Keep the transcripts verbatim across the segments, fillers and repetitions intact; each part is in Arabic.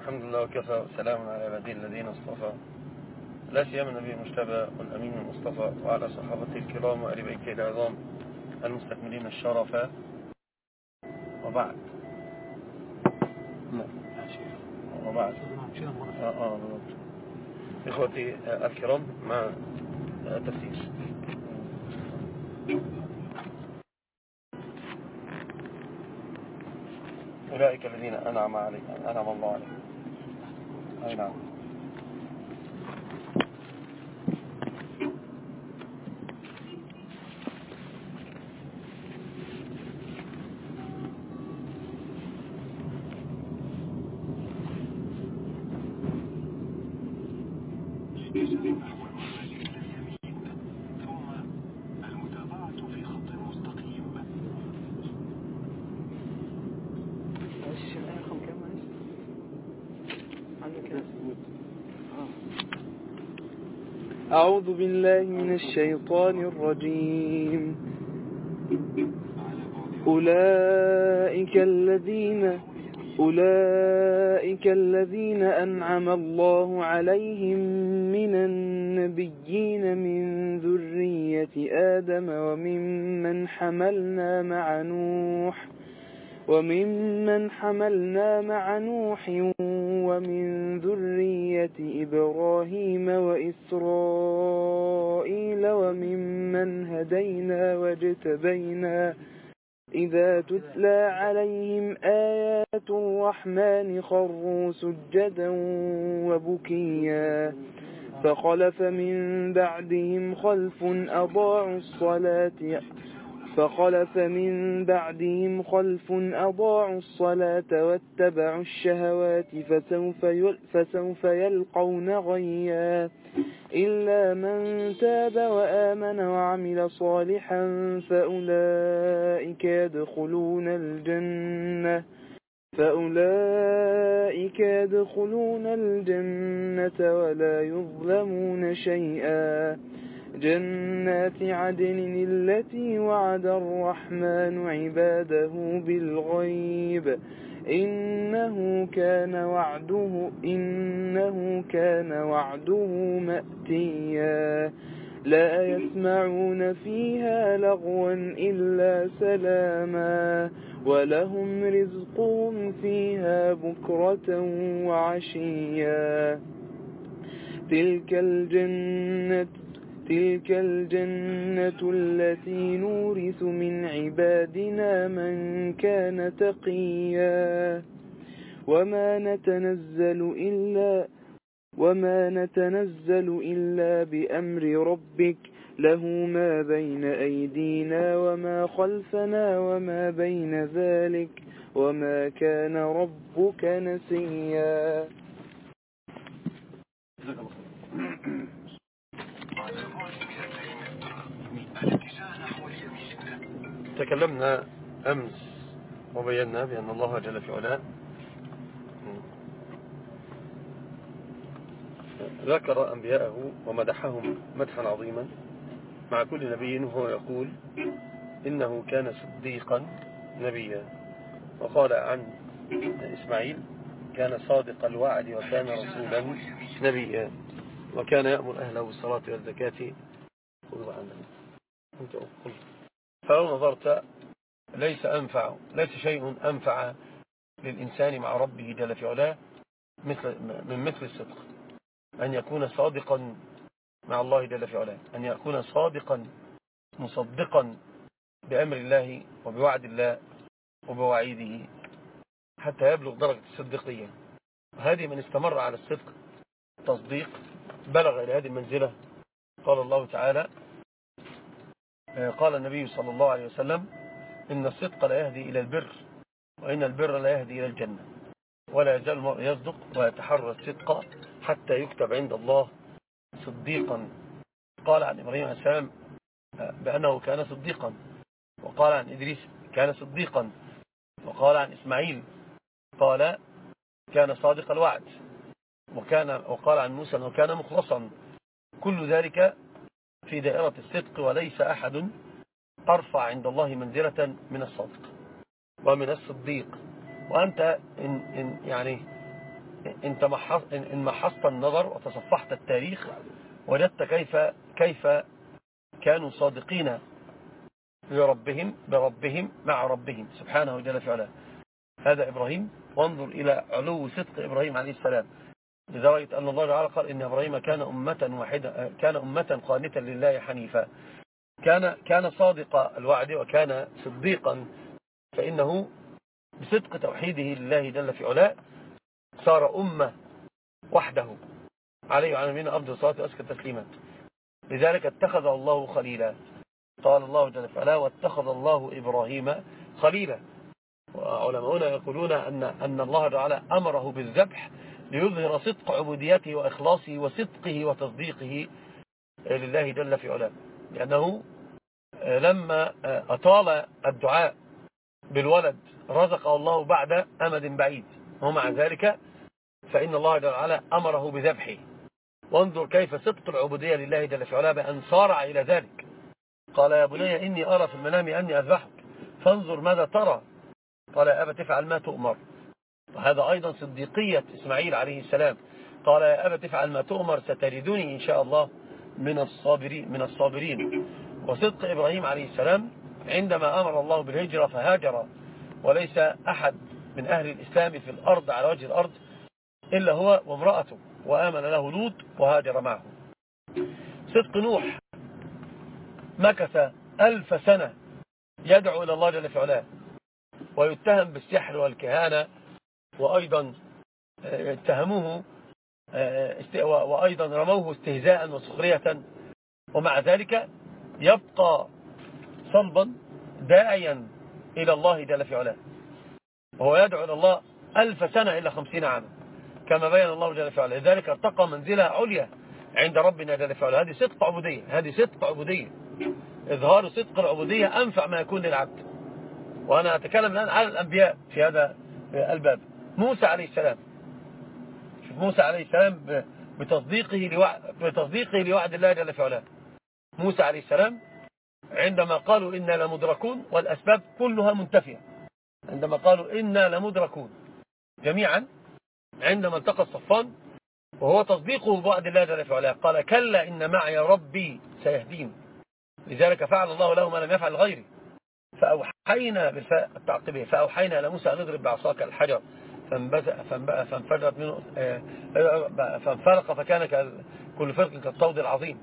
الحمد لله وكفى وسلام على عباده الذين اصطفى، لا سيما النبي المجتبى والأمين المصطفى وعلى صحابته الكرام وآل بيته العظام المستكملين الشرفاء، وبعد. وبعد آه آه إخوتي الكرام مع تفسير أولئك الذين أنعم عليهم أنعم الله عليهم. أي نعم. أعوذ بالله من الشيطان الرجيم. أولئك الذين أولئك الذين أنعم الله عليهم من النبيين من ذرية آدم وممن حملنا مع نوح وممن حملنا مع نوح ومن ذرية إبراهيم وإسرائيل وممن هدينا واجتبينا إذا تتلى عليهم آيات الرحمن خروا سجدا وبكيا فخلف من بعدهم خلف أضاعوا الصلاة فخلف من بعدهم خلف أضاعوا الصلاة واتبعوا الشهوات فسوف فسوف يلقون غيا إلا من تاب وآمن وعمل صالحا فأولئك يدخلون الجنة فأولئك يدخلون الجنة ولا يظلمون شيئا جنات عدن التي وعد الرحمن عباده بالغيب إنه كان وعده إنه كان وعده مأتيا لا يسمعون فيها لغوا إلا سلاما ولهم رزقهم فيها بكرة وعشيا تلك الجنة تلك الجنة التي نورث من عبادنا من كان تقيا وما نتنزل إلا وما نتنزل إلا بأمر ربك له ما بين أيدينا وما خلفنا وما بين ذلك وما كان ربك نسيا. تكلمنا أمس وبينا بأن الله جل في علاه ذكر أنبياءه ومدحهم مدحا عظيما مع كل نبي، وهو يقول إنه كان صديقا نبيا، وقال عن إسماعيل كان صادق الوعد وكان رسولا نبيا وكان يأمر أهله بالصلاة والزكاة. خذوا عنه. فلو نظرت ليس أنفع ليس شيء أنفع للإنسان مع ربه جل في علاه مثل من مثل الصدق، أن يكون صادقا مع الله جل في علاه، أن يكون صادقا مصدقا بأمر الله وبوعد الله وبوعيده حتى يبلغ درجة الصديقية. هذه من استمر على الصدق تصديق بلغ إلى هذه المنزلة. قال الله تعالى قال النبي صلى الله عليه وسلم إن الصدق لا يهدي إلى البر وإن البر لا يهدي إلى الجنة ولا يزال المرء يصدق ويتحرى الصدق حتى يكتب عند الله صديقا. قال عن إبراهيم عليه السلام بأنه كان صديقا، وقال عن إدريس كان صديقا، وقال عن إسماعيل قال كان صادق الوعد، وكان وقال عن موسى أنه كان مخلصا. كل ذلك في دائرة الصدق، وليس أحد أرفع عند الله منزلة من الصادق ومن الصديق. وأنت إن إن يعني انت إن محصت النظر وتصفحت التاريخ وجدت كيف كيف كانوا صادقين بربهم بربهم مع ربهم سبحانه جل في علاه. هذا إبراهيم، وانظر إلى علو صدق إبراهيم عليه السلام لدرجة أن الله تعالى قال إن إبراهيم كان أمة واحدة، كان أمة قانتا لله حنيفا، كان كان صادق الوعد وكان صديقا، فإنه بصدق توحيده لله جل في علاه صار أمة وحده عليه وعلى نبينا أفضل الصلاة وأزكى التسليمات. لذلك اتخذ الله خليلا، قال الله جل في علاه واتخذ الله إبراهيم خليلا. وعلماؤنا يقولون أن أن الله تعالى أمره بالذبح ليظهر صدق عبوديته وإخلاصه وصدقه وتصديقه لله جل في علاه، لأنه لما أطال الدعاء بالولد رزقه الله بعد أمد بعيد، ومع ذلك فإن الله جل وعلا أمره بذبحه. وانظر كيف صدق العبودية لله جل في علاه بأن صارع إلى ذلك. قال يا بني إني أرى في المنام أني أذبحك فانظر ماذا ترى، قال يا أبا تفعل ما تؤمر. وهذا أيضا صديقية إسماعيل عليه السلام، قال يا أبا تفعل ما تؤمر ستجدني إن شاء الله من الصابرين من الصابرين. وصدق إبراهيم عليه السلام عندما أمر الله بالهجرة فهاجر، وليس أحد من أهل الإسلام في الأرض على وجه الأرض إلا هو وامرأته، وآمن له لوط وهاجر معه. صدق نوح مكث ألف سنة يدعو إلى الله جل في علاه ويتهم بالسحر والكهانة، وأيضا اتهموه وأيضا رموه استهزاء وسخرية، ومع ذلك يبقى صلبا داعيا إلى الله جل في علاه، وهو يدعو إلى الله ألف سنة إلا خمسين عاما كما بين الله جل في علاه. لذلك ارتقى منزلة عليا عند ربنا جل في علاه. هذه صدق عبودية، هذه صدق عبودية. إظهار صدق العبودية أنفع ما يكون للعبد. وأنا أتكلم الآن على الأنبياء في هذا الباب. موسى عليه السلام، موسى عليه السلام بتصديقه لوعد, بتصديقه لوعد الله جل في علاه. موسى عليه السلام عندما قالوا إنا لمدركون والأسباب كلها منتفية، عندما قالوا إنا لمدركون جميعا، عندما التقى الصفان وهو تصديقه بوعد الله جل في علاه قال كلا إن معي ربي سيهدين. لذلك فعل الله له ما لم يفعل غيره. فأوحينا بالفاء التعقيبية فأوحينا إلى موسى أن اضرب بعصاك الحجر فانفجرت منه فانفلق فكان كل فرق كالطود العظيم.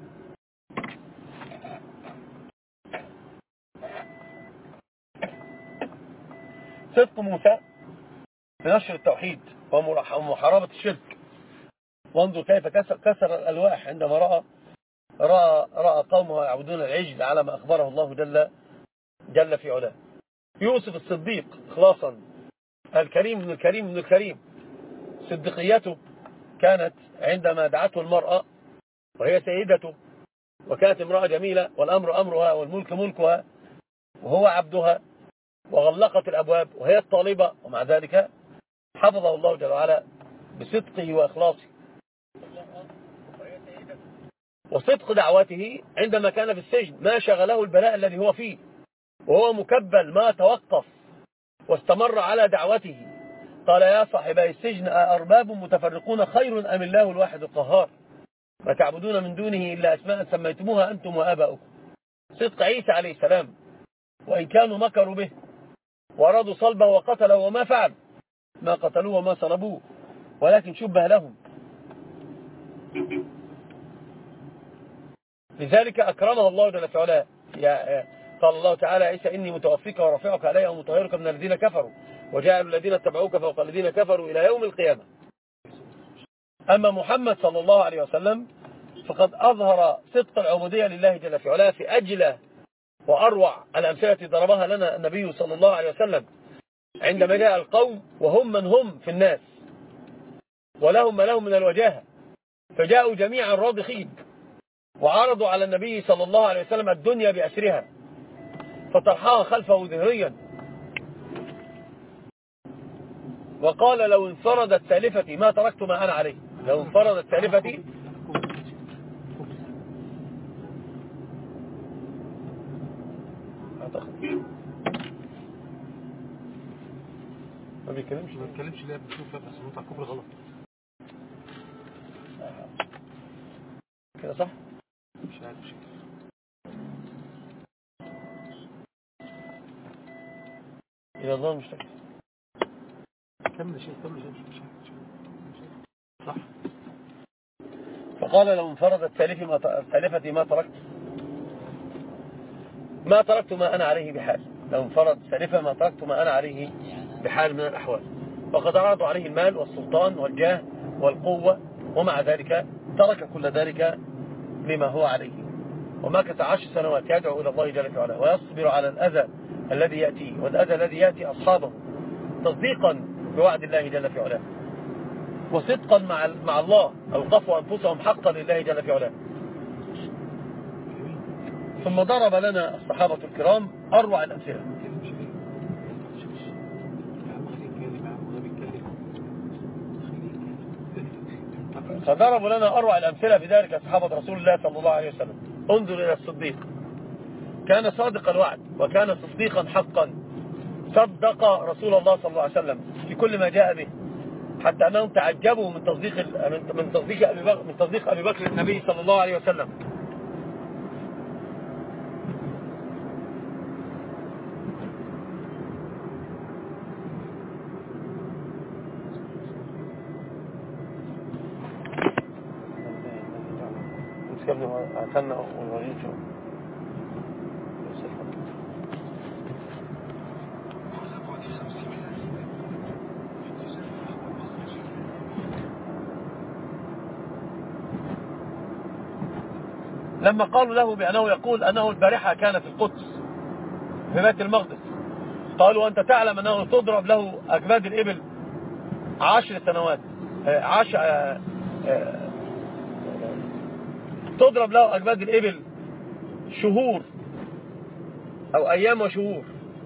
صدق موسى بنشر التوحيد ومحاربة الشرك. وانظر كيف كسر الألواح عندما رأى رأى, رأى قومه يعبدون العجل على ما أخبره الله جل جل في علاه. يوسف الصديق خلاصا الكريم من الكريم من الكريم، صديقيته كانت عندما دعته المرأة وهي سيدته، وكانت امرأة جميلة والأمر أمرها والملك ملكها وهو عبدها، وغلقت الأبواب وهي الطالبة، ومع ذلك حفظه الله جل وعلا بصدقه وإخلاصه. وصدق دعوته عندما كان في السجن ما شغله البلاء الذي هو فيه، وهو مكبل ما توقف واستمر على دعوته. قال يا صاحبي السجن أأرباب متفرقون خير أم الله الواحد القهار ما تعبدون من دونه إلا أسماء سميتموها أنتم وآباؤكم. صدق عيسى عليه السلام وإن كانوا مكروا به وأرادوا صلبه وقتله وما فعل، ما قتلوه وما صلبوه ولكن شبه لهم. لذلك أكرمه الله جل في علاه. قال الله تعالى عيسى إني متوفيك ورافعك علي ومطهرك من الذين كفروا وجعلوا الذين اتبعوك فوق الذين كفروا إلى يوم القيامة. أما محمد صلى الله عليه وسلم فقد أظهر صدق العبودية لله جل في علاه في أجل وأروع الأمثلة التي ضربها لنا النبي صلى الله عليه وسلم عندما جاء القوم وهم من هم في الناس ولهم ما لهم من الوجاهة، فجاءوا جميعا راضخين وعرضوا على النبي صلى الله عليه وسلم الدنيا بأسرها فطرحها خلفه ظهريا، وقال لو انفردت سالفتي ما تركت ما أنا عليه. لو انفردت سالفتي ما بيتكلمش ما بيتكلمش ليه؟ بتشوف بس نقطع كفر غلط. كده صح؟ مش عارف شكل. إلى الله مش فاكر. كمل شيء كمل شيء مش صح. فقال لو انفردت سالفتي ما سالفتي ما تركت ما تركت ما أنا عليه بحال. لو انفرد سالفة ما تركت ما أنا عليه بحال من الأحوال. وقد عرضوا عليه المال والسلطان والجاه والقوة، ومع ذلك ترك كل ذلك لما هو عليه، ومكث عشر سنوات يدعو إلى الله جل وعلا ويصبر على الأذى الذي يأتيه، والأذى الذي يأتي أصحابه تصديقا بوعد الله جل وعلا وصدقا مع مع الله، أوقفوا أنفسهم حقا لله جل وعلا. ثم ضرب لنا الصحابة الكرام أروع الأمثلة. فضربوا لنا أروع الأمثلة في ذلك صحابة رسول الله صلى الله عليه وسلم. انظر إلى الصديق، كان صادق الوعد وكان صديقا حقا، صدق رسول الله صلى الله عليه وسلم في كل ما جاء به، حتى أنهم تعجبوا من تصديق من تصديق أبي بكر من تصديق أبي بكر النبي صلى الله عليه وسلم. لما قالوا له بأنه يقول أنه البارحة كان في القدس في بيت المقدس، قالوا أنت تعلم أنه تضرب له أكباد الإبل عشر سنوات عشر تضرب له أكباد الإبل شهور أو أيام وشهور.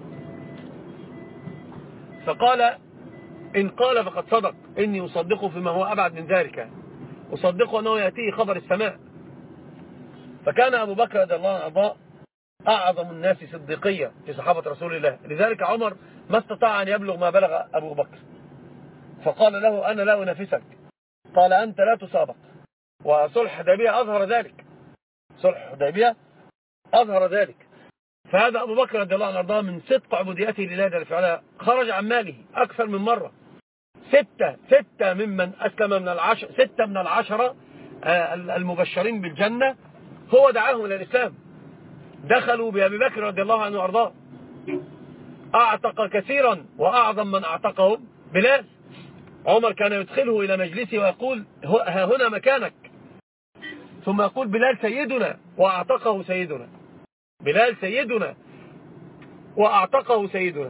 فقال إن قال فقد صدق، إني أصدقه فيما هو أبعد من ذلك، أصدقه أنه يأتيه خبر السماء. فكان أبو بكر رضي الله عنه أعظم الناس صديقية في صحابة رسول الله، لذلك عمر ما استطاع أن يبلغ ما بلغ أبو بكر، فقال له أنا لا أنافسك، قال أنت لا تسابق. وصلح حديبية أظهر ذلك، صلح حديبية أظهر ذلك. فهذا أبو بكر رضي الله عنه من صدق عبوديته لله جل وعلا خرج عن ماله أكثر من مرة. ستة ستة ممن أسلم من العشر ستة من العشرة المبشرين بالجنة هو دعاهم إلى الإسلام، دخلوا بأبي بكر رضي الله عنه وأرضاه. أعتق كثيرا، وأعظم من أعتقهم بلال. عمر كان يدخله إلى مجلسه ويقول ها هنا مكانك، ثم يقول بلال سيدنا وأعتقه سيدنا، بلال سيدنا وأعتقه سيدنا.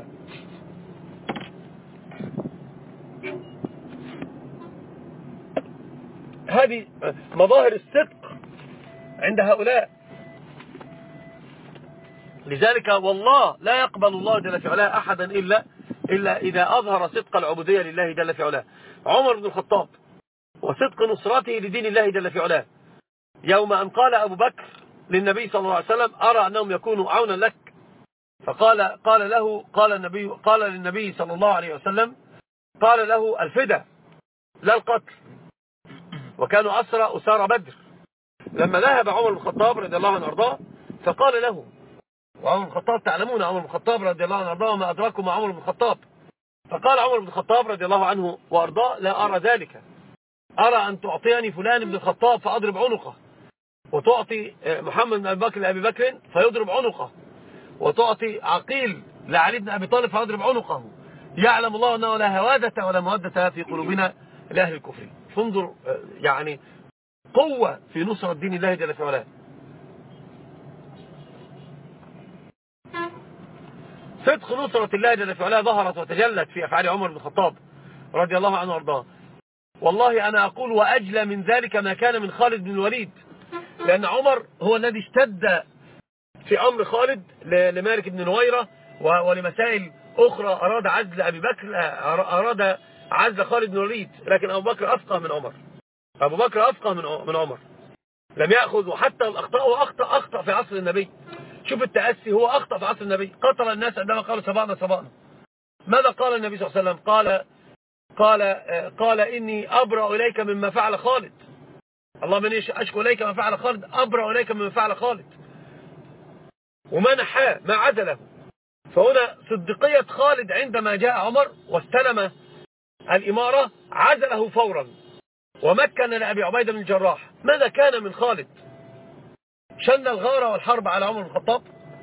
هذه مظاهر الصدق عند هؤلاء. لذلك والله لا يقبل الله جل في علاه أحدا إلا, إلا إذا أظهر صدق العبودية لله جل في علاه. عمر بن الخطاب وصدق نصرته لدين الله جل في علاه، يوم أن قال أبو بكر للنبي صلى الله عليه وسلم أرى أنهم يكونوا عونا لك، فقال قال له قال النبي قال للنبي صلى الله عليه وسلم قال له الفدى لا القتل، وكانوا أسرى أسارى بدر. لما ذهب عمر بن الخطاب رضي الله عنه وارضاه فقال له، وعمر بن الخطاب تعلمون عمر بن الخطاب رضي الله عنه وارضاه وما أدراكم مع عمر بن الخطاب، فقال عمر بن الخطاب رضي الله عنه وارضاه لا أرى ذلك، أرى أن تعطيني فلان بن الخطاب فأضرب عنقه، وتعطي محمد بن أبي بكر لأبي بكر فيضرب عنقه، وتعطي عقيل لعلي بن أبي طالب فيضرب عنقه. يعلم الله أنه لا هوادة ولا مودة في قلوبنا لأهل الكفر. فانظر يعني قوة في نصرة دين الله جل في علاه. صدق نصرة الله جل في علاه ظهرت وتجلت في أفعال عمر بن الخطاب رضي الله عنه وارضاه. والله أنا أقول وأجلى من ذلك ما كان من خالد بن الوليد، لأن عمر هو الذي اشتد في أمر خالد لمالك بن نويرة ولمسائل أخرى، أراد عزل أبي بكر، أراد عزل خالد بن الوليد، لكن أبو بكر أفقه من عمر، أبو بكر أفقه من عمر، لم يأخذ. وحتى الأخطاء هو أخطأ أخطأ في عصر النبي. شوف التأسي، هو أخطأ في عصر النبي، قتل الناس عندما قالوا سبقنا سبقنا. ماذا قال النبي صلى الله عليه وسلم؟ قال قال قال إني أبرأ إليك مما فعل خالد، اللهم إني أشكو إليك ما فعل خالد، أبرأ إليك مما فعل خالد، ومنحاه ما عزله. فهنا صديقية خالد عندما جاء عمر واستلم الإمارة عزله فورا ومكن لأبي عبيدة بن الجراح. ماذا كان من خالد؟ شن الغارة والحرب على عمر بن الخطاب؟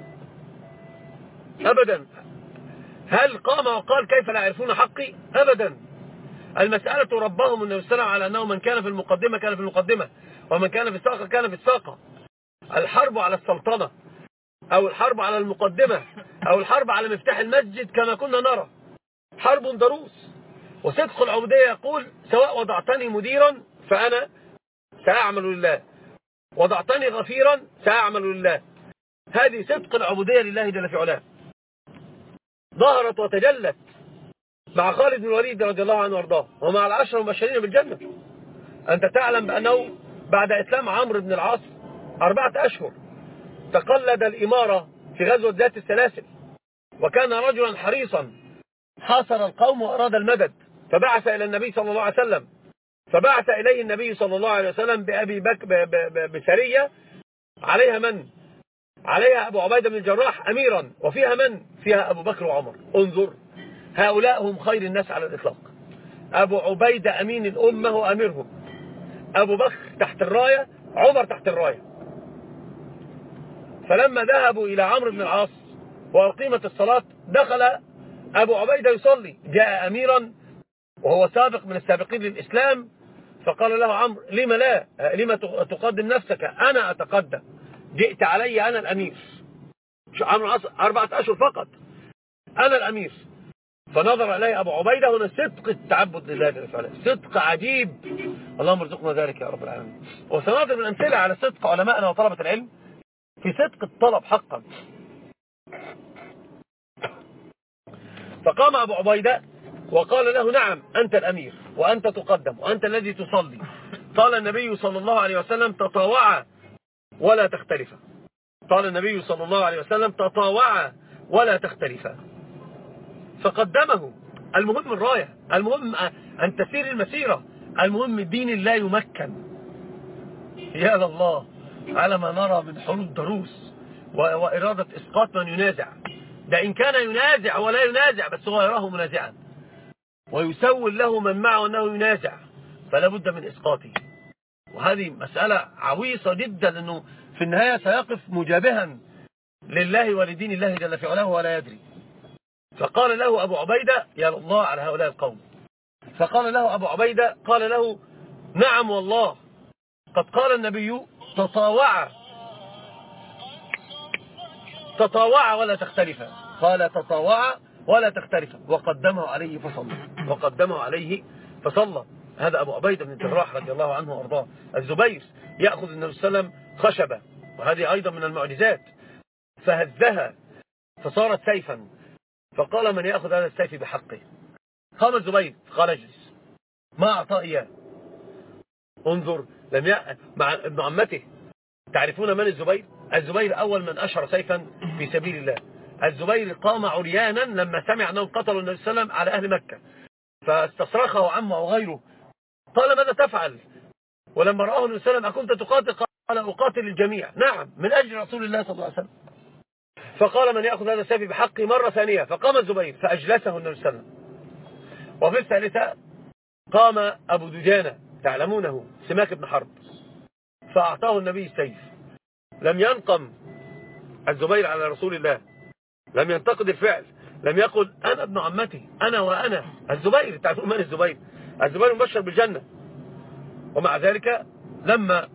أبدا. هل قام وقال كيف لا يعرفون حقي؟ أبدا. المسألة ربهم النبي صلى الله عليه وسلم على أنه من كان في المقدمة كان في المقدمة، ومن كان في الساقة كان في الساقة. الحرب على السلطنة أو الحرب على المقدمة أو الحرب على مفتاح المسجد كما كنا نرى حرب ضروس. وصدق العبودية يقول سواء وضعتني مديرا فأنا سأعمل لله، وضعتني غفيرا سأعمل لله. هذه صدق العبودية لله جل في علاه، ظهرت وتجلت مع خالد بن الوليد رضي الله عنه وارضاه ومع العشرة المبشرين بالجنة. أنت تعلم بأنه بعد إسلام عمرو بن العاص أربعة أشهر تقلد الإمارة في غزوة ذات السلاسل، وكان رجلا حريصا حاصر القوم وأراد المدد، فبعث إلى النبي صلى الله عليه وسلم، فبعث إليه النبي صلى الله عليه وسلم بأبي بكر بسرية عليها من؟ عليها أبو عبيدة بن الجراح أميرا، وفيها من؟ فيها أبو بكر وعمر. انظر، هؤلاء هم خير الناس على الإطلاق. أبو عبيدة أمين الأمة وأميرهم، أبو بكر تحت الراية، عمر تحت الراية. فلما ذهبوا إلى عمرو بن العاص وأقيمت الصلاة دخل أبو عبيدة يصلي، جاء أميرا وهو سابق من السابقين للإسلام، فقال له عمرو لما لا لما تقدم نفسك؟ أنا أتقدم، جئت علي أنا الأمير. عمرو أربعة أشهر فقط، أنا الأمير. فنظر إليه أبو عبيدة. هنا صدق التعبد لله جل وعلا، صدق عجيب. اللهم ارزقنا ذلك يا رب العالمين. وسنضرب من أمثلة على صدق علماءنا وطلبة العلم في صدق الطلب حقا. فقام أبو عبيدة وقال له نعم أنت الأمير وأنت تقدم وأنت الذي تصلي. قال النبي صلى الله عليه وسلم تطاوعا ولا تختلفا. قال النبي صلى الله عليه وسلم تطاوعا ولا تختلفا. فقدمه. المهم الراية، المهم أن تسير المسيرة، المهم دين الله يمكن. يا الله على ما نرى من حروب ضروس وإرادة إسقاط من ينازع. ده إن كان ينازع ولا ينازع بس هو يراه منازعا، ويسول له من معه أنه ينازع، فلا بد من إسقاطه. وهذه مسألة عويصة جدا، أنه في النهاية سيقف مجابها لله ولدين الله جل في علاه ولا يدري. فقال له أبو عبيدة يا الله على هؤلاء القوم. فقال له أبو عبيدة قال له نعم والله قد قال النبي تطاوع تطاوع ولا تختلفا. قال تطاوع ولا تختلفا، وقدمه عليه فصلى وقدمه عليه فصلى. هذا أبو عبيدة بن الجراح رضي الله عنه وأرضاه. الزبير يأخذ النبي صلى الله عليه وسلم خشبة، وهذه أيضا من المعجزات، فهزها فصارت سيفا، فقال من يأخذ هذا السيف بحقه؟ قام الزبير قال اجلس، ما أعطى إياه. انظر، لم ي... مع ابن عمته. تعرفون من الزبير؟ الزبير أول من أشهر سيفا في سبيل الله. الزبير قام عريانا لما سمع أنهم قتلوا النبي صلى الله عليه وسلم على أهل مكة، فاستصرخه عمه وغيره قال ماذا تفعل؟ ولما رآه النبي صلى الله عليه وسلم أكنت تقاتل؟ قال أقاتل الجميع. نعم، من أجل رسول الله صلى الله عليه وسلم. فقال من يأخذ هذا السيف بحقه مرة ثانية، فقام الزبير فأجلسه النبي صلى الله عليه وسلم. وفي الثالثة قام أبو دجانة، تعلمونه، سماك بن حرب، فأعطاه النبي السيف. لم ينقم الزبير على رسول الله، لم ينتقد الفعل، لم يقل أنا ابن عمتي أنا وأنا. الزبير، تعرفون من الزبير؟ الزبير مبشر بالجنة. ومع ذلك لما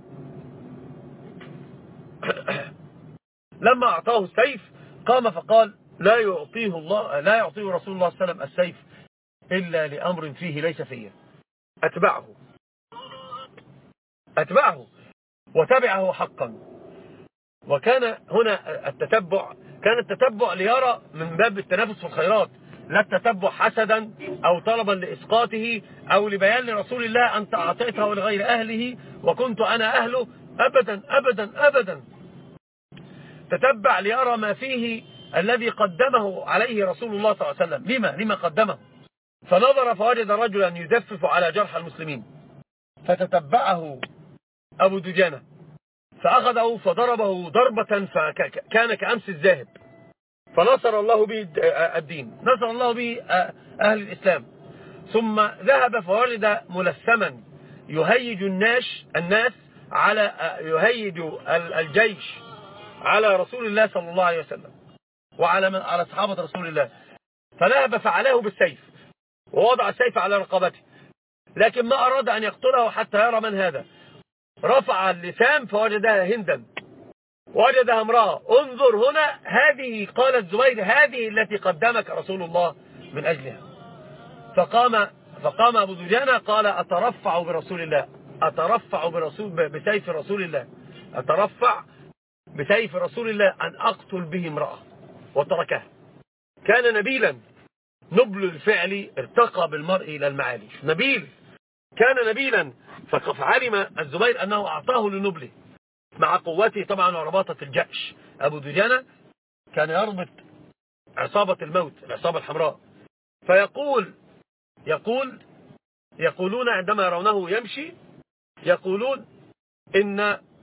لما أعطاه السيف قام فقال لا يعطيه الله لا يعطيه رسول الله صلى الله عليه وسلم السيف إلا لأمر فيه ليس فيه. أتبعه أتبعه وتبعه حقا. وكان هنا التتبع، كان التتبع ليرى من باب التنافس في الخيرات، لا التتبع حسدا أو طلبا لإسقاطه أو لبيان لرسول الله أنت أعطيته لغير أهله وكنت أنا أهله. أبدا أبدا أبدا. تتبع ليرى ما فيه الذي قدمه عليه رسول الله صلى الله عليه وسلم. لما لما قدمه؟ فنظر فوجد رجلا يدفف على جرح المسلمين، فتتبعه أبو دجانة فأخذه فضربه ضربة فكان كأمس الذاهب، فنصر الله به الدين، نصر الله به أهل الإسلام. ثم ذهب فوجد ملثما يهيج الناس الناس على يهيج الجيش على رسول الله صلى الله عليه وسلم وعلى من على صحابة رسول الله، فذهب فعلاه بالسيف ووضع السيف على رقبته، لكن ما أراد أن يقتله حتى يرى من هذا. رفع اللسان فوجدها هندا، وجدها امرأة. انظر هنا، هذه قال الزبير هذه التي قدمك رسول الله من أجلها. فقام فقام أبو دجانة قال أترفع برسول الله، أترفع برسول بسيف رسول الله، أترفع بسيف رسول الله أن أقتل به امرأة، وتركها. كان نبيلا، نبل الفعل ارتقى بالمرء إلى المعالي، نبيل، كان نبيلا. فعلم الزبير أنه أعطاه لنبله مع قوته طبعا ورباطة الجأش. أبو دجانة كان يربط عصابة الموت، العصابة الحمراء، فيقول يقول يقولون عندما يرونه يمشي يقولون إن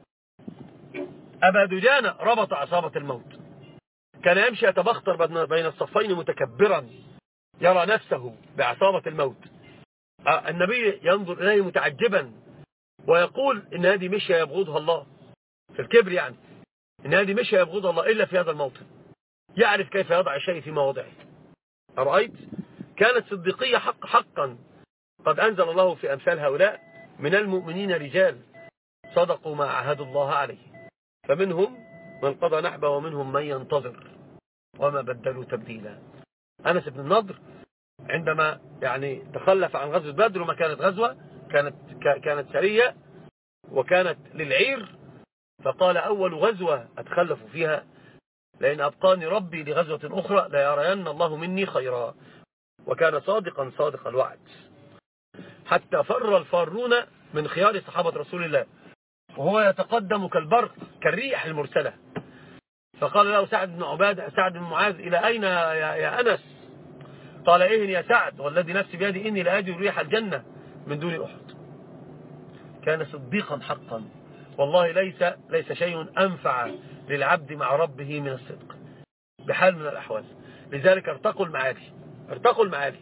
أبا دجانة ربط عصابة الموت. كان يمشي يتبختر بين الصفين متكبرا يرى نفسه بعصابة الموت. النبي ينظر إليه متعجبا ويقول إن هذه مشية يبغضها الله، في الكبر يعني، إن هذه مشية يبغضها الله إلا في هذا الموطن، يعرف كيف يضع الشيء في مواضعه. أرأيت؟ كانت صديقية حق حقا. قد أنزل الله في أمثال هؤلاء من المؤمنين رجال صدقوا ما عاهدوا الله عليه، فمنهم من قضى نحبه ومنهم من ينتظر وما بدلوا تبديلا. أنس بن النضر عندما يعني تخلف عن غزوة بدر، وما كانت غزوة، كانت كانت سرية وكانت للعير، فقال أول غزوة أتخلف فيها لأن أبقاني ربي لغزوة أخرى لا يرين الله مني خيرا. وكان صادقا صادق الوعد، حتى فر الفارون من خيار صحابة رسول الله وهو يتقدم كالبرق كالريح المرسلة. فقال له سعد بن عبادة سعد بن معاذ إلى أين يا, يا أنس؟ قال إيه يا سعد والذي نفسي بيدي إني لأجد ريح الجنة من دون أحد. كان صديقا حقا، والله ليس ليس شيء أنفع للعبد مع ربه من الصدق بحال من الأحوال. لذلك ارتقوا المعالي، ارتقوا المعالي.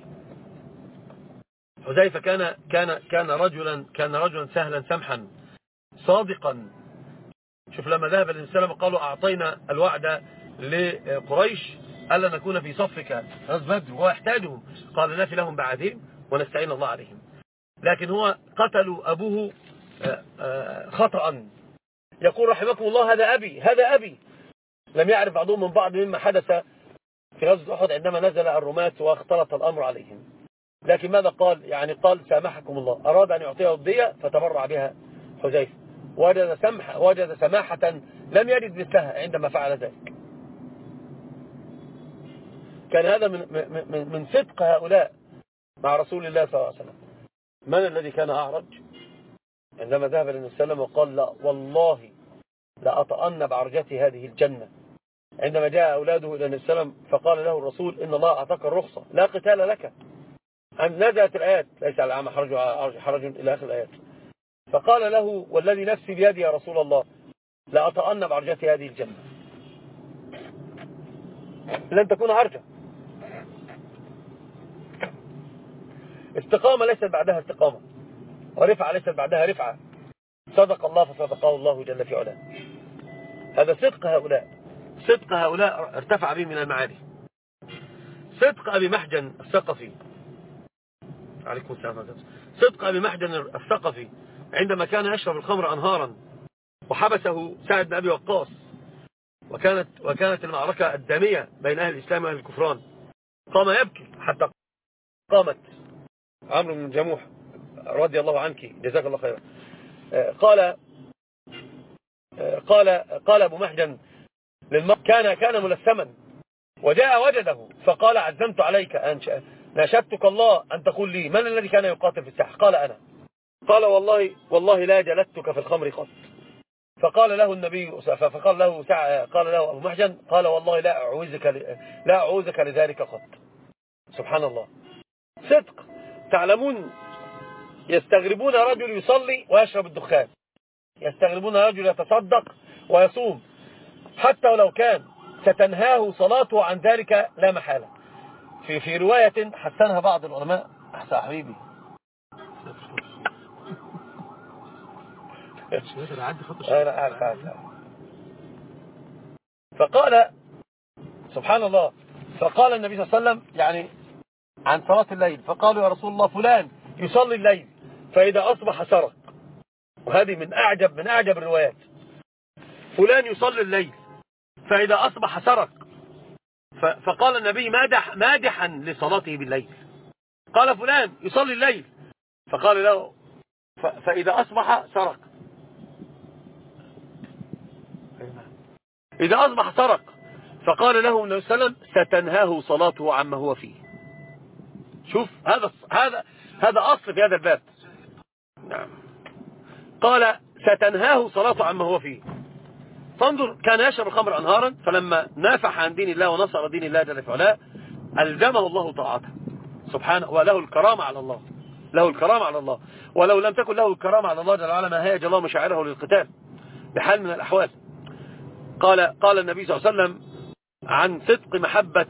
حذيفة كان كان كان رجلا كان رجلا سهلا سمحا صادقا. شوف لما ذهب النبي صلى الله عليه وسلم قالوا أعطينا الوعد لقريش ألا نكون في صفك غزوة بدر وهو يحتاجهم، قال نافي لهم بعدين ونستعين الله عليهم. لكن هو قتلوا أبوه خطأ. يقول رحمكم الله هذا أبي هذا أبي. لم يعرف بعضهم من بعض مما حدث في غزوة أحد عندما نزل الرماة واختلط الأمر عليهم. لكن ماذا قال؟ يعني قال سامحكم الله. أراد أن يعطيه الدية فتبرع بها حذيفة، وجد سمح وجد سماحة لم يجد مثلها عندما فعل ذلك. كان هذا من من من صدق هؤلاء مع رسول الله صلى الله عليه وسلم. من الذي كان أعرج عندما ذهب النبي صلى الله عليه وسلم وقال لا والله لأطأن بعرجتي هذه الجنة؟ عندما جاء أولاده إلى النبي صلى الله عليه وسلم فقال له الرسول إن الله أعطاك الرخصة لا قتال لك. أن نزلت الآيات ليس على الأعمى حرج حرج إلى آخر الآيات. فقال له والذي نفسي بيدي يا رسول الله لأطأن بعرجتي هذه الجنة. لن تكون عرجة. استقامة ليست بعدها استقامة، ورفعة ليست بعدها رفعة. صدق الله فصدقه الله جل في علاه. هذا صدق هؤلاء، صدق هؤلاء ارتفع به من المعالي. صدق أبي محجن الثقفي عليكم السلام. صدق أبي محجن الثقفي عندما كان يشرب الخمر أنهارا وحبسه سعد بن أبي وقاص، وكانت وكانت المعركة الدامية بين أهل الإسلام وأهل الكفران، قام يبكي حتى قامت عمرو بن جموح رضي الله عنك جزاك الله خيرا قال قال قال أبو محجن للمرء كان كان ملثما وجاء وجده فقال عزمت عليك أن ناشدتك الله أن تقول لي من الذي كان يقاتل في الساحة؟ قال أنا. قال والله والله لا جلدتك في الخمر قط. فقال له النبي فقال له سع... قال له أبو محجن قال والله لا أعوذك ل... لا أعوذك لذلك قط. سبحان الله. صدق. تعلمون يستغربون رجل يصلي ويشرب الدخان، يستغربون رجل يتصدق ويصوم حتى ولو كان ستنهاه صلاته عن ذلك لا محالة. في في رواية حسنها بعض العلماء. أحسن حبيبي فقال سبحان الله، فقال النبي صلى الله عليه وسلم يعني عن صلاة الليل، فقالوا يا رسول الله فلان يصلي الليل فإذا أصبح سرق. وهذه من أعجب من أعجب الروايات. فلان يصلي الليل فإذا أصبح سرق. فقال النبي مادح مادحا لصلاته بالليل. قال فلان يصلي الليل فقال له فإذا أصبح سرق. إذا أصبح سرق فقال له النبي صلى الله عليه وسلم ستنهاه صلاته عما هو فيه. شوف هذا هذا هذا أصل في هذا الباب. نعم. قال ستنهاه صلاته عما هو فيه. فانظر كان يشرب الخمر أنهارا، فلما نافح عن دين الله ونصر دين الله جل وعلا ألزمه الله طاعته سبحانه، وله الكرامة على الله، له الكرامة على الله. ولو لم تكن له الكرامة على الله جل وعلا ما هيج الله مشاعره للقتال بحال من الأحوال. قال قال النبي صلى الله عليه وسلم عن صدق محبة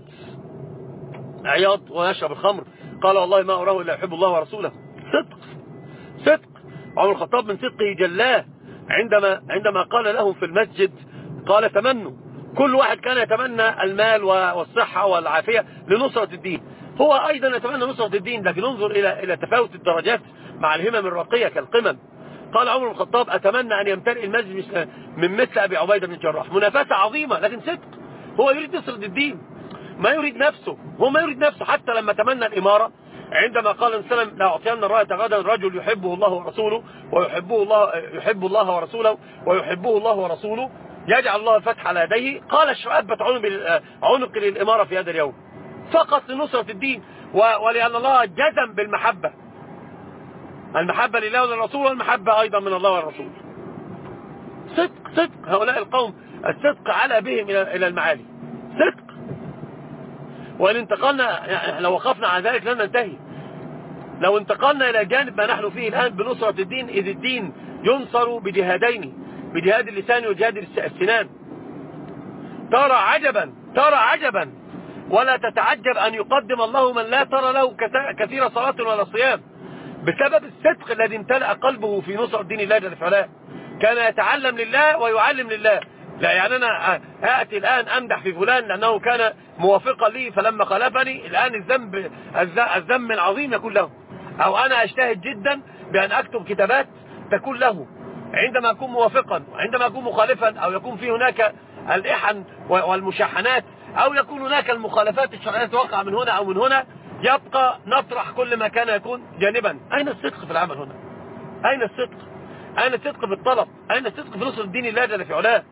عياض ويشرب الخمر، قال والله ما أراه إلا يحب الله ورسوله. صدق صدق. عمر الخطاب من صدقه جلاه عندما عندما قال لهم في المسجد قال تمنوا، كل واحد كان يتمنى المال والصحة والعافية لنصرة الدين، هو أيضا يتمنى نصرة الدين، لكن انظر إلى إلى تفاوت الدرجات مع الهمم الراقية كالقمم. قال عمر الخطاب أتمنى أن يمتلئ المسجد من مثل أبي عبيدة بن الجراح. منافسة عظيمة لكن صدق، هو يريد نصرة الدين ما يريد نفسه، هو ما يريد نفسه. حتى لما تمنى الإمارة عندما قال النبي صلى الله عليه وسلم لا أعطينا الراية غدا رجل يحبه الله ورسوله ويحبه الله يحب الله ورسوله ويحبه الله ورسوله يجعل الله الفتح على يديه، قال شعبت عنق للإمارة في هذا اليوم فقط لنصرة الدين، ولأن الله جزم بالمحبة، المحبة لله وللرسول والمحبة أيضا من الله والرسول. صدق صدق. هؤلاء القوم الصدق على بهم إلى المعالي، صدق. وإن انتقلنا يعني لو وقفنا على ذلك لن ننتهي. لو انتقلنا إلى جانب ما نحن فيه الآن بنصرة الدين، إذ الدين ينصر بجهادين، بجهاد اللسان وجهاد السنان. ترى عجبا ترى عجبا ولا تتعجب أن يقدم الله من لا ترى له كثير صلاة ولا صيام بسبب الصدق الذي امتلأ قلبه في نصرة دين الله جل وعلا. كان يتعلم لله ويعلم لله. لا يعني أنا آتي الآن أمدح في فلان لأنه كان موافقا لي فلما خالفني، الآن الذنب الذنب العظيم يكون له. أو أنا أجتهد جدا بأن أكتب كتابات تكون له عندما أكون موافقا، وعندما أكون مخالفا أو يكون في هناك الإحن والمشاحنات أو يكون هناك المخالفات الشرعية توقع من هنا أو من هنا، يبقى نطرح كل ما كان يكون جانبا. أين الصدق في العمل هنا؟ أين الصدق؟ أين الصدق في الطلب؟ أين الصدق في نصر الدين الله جل في علاه؟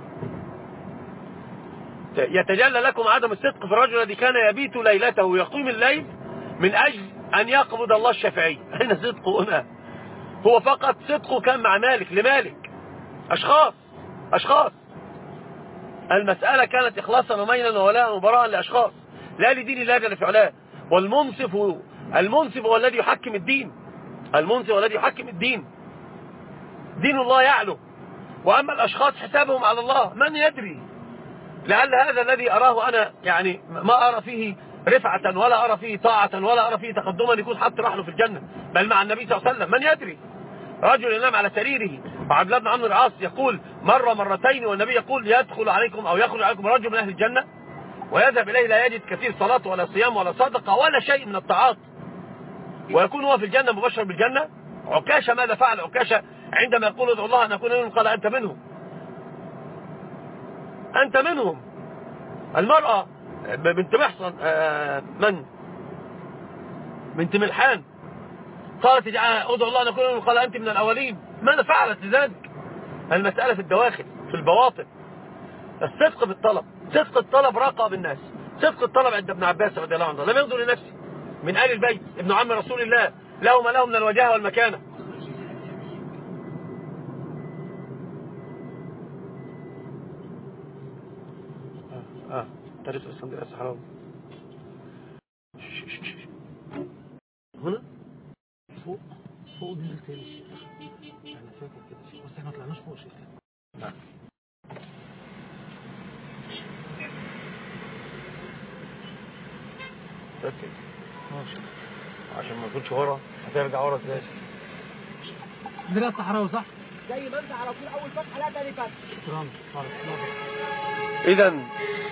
يتجلى لكم عدم الصدق في الرجل الذي كان يبيت ليلته ويقيم الليل من أجل أن يقبض الله الشافعي. أين صدقه هنا؟ هو فقط صدقه كان مع مالك لمالك، أشخاص أشخاص المسألة كانت إخلاصا وميلا وولاء وبراء لأشخاص لا لدين الله جل في علاه. والمنصف هو المنصف هو الذي يحكم الدين، المنصف هو الذي يحكم الدين. دين الله يعلو، وأما الأشخاص حسابهم على الله من يدري. لعل هذا الذي أراه أنا يعني ما أرى فيه رفعة ولا أرى فيه طاعة ولا أرى فيه تقدما يكون حتى رحله في الجنة بل مع النبي صلى الله عليه وسلم. من يدري. رجل ينام على سريره وعبد الله بن عمرو العاص يقول مرة مرتين والنبي يقول يدخل عليكم أو يخرج عليكم رجل من أهل الجنة ويذهب إليه لا يجد كثير صلاة ولا صيام ولا صدقة ولا شيء من الطاعات ويكون هو في الجنة مبشر بالجنة. عكاشة ماذا فعل عكاشة عندما يقول ادعو الله أن أكون منهم؟ قال أنت منهم، أنت منهم. المرأة بنت محصن من بنت ملحان قالت ادعو الله أن أكون منهم، قال أنت من الأولين. ماذا فعلت لذلك؟ المسألة في الدواخل في البواطن. الصدق بالطلب، صدق الطلب راقى بالناس، صدق الطلب عند ابن عباس رضي الله عنه لم ينظر لنفسه، من آل البيت ابن عم رسول الله له ما له من الوجاهة والمكانة. اه ترس الصندوق الصحراوي هنا فوق فوق فوق ننزل تاني يا شيخ. انا فاكر كده يا شيخ، بس احنا ما طلعناش فوق يا شيخ. نعم. تأكد ماشي عشان ما تكونش ورا، هترجع ورا ازاي؟ ده الصحراوي صح؟ زي ما انت على طول اول فتحه لا تاني فتحه. شكرا. اذا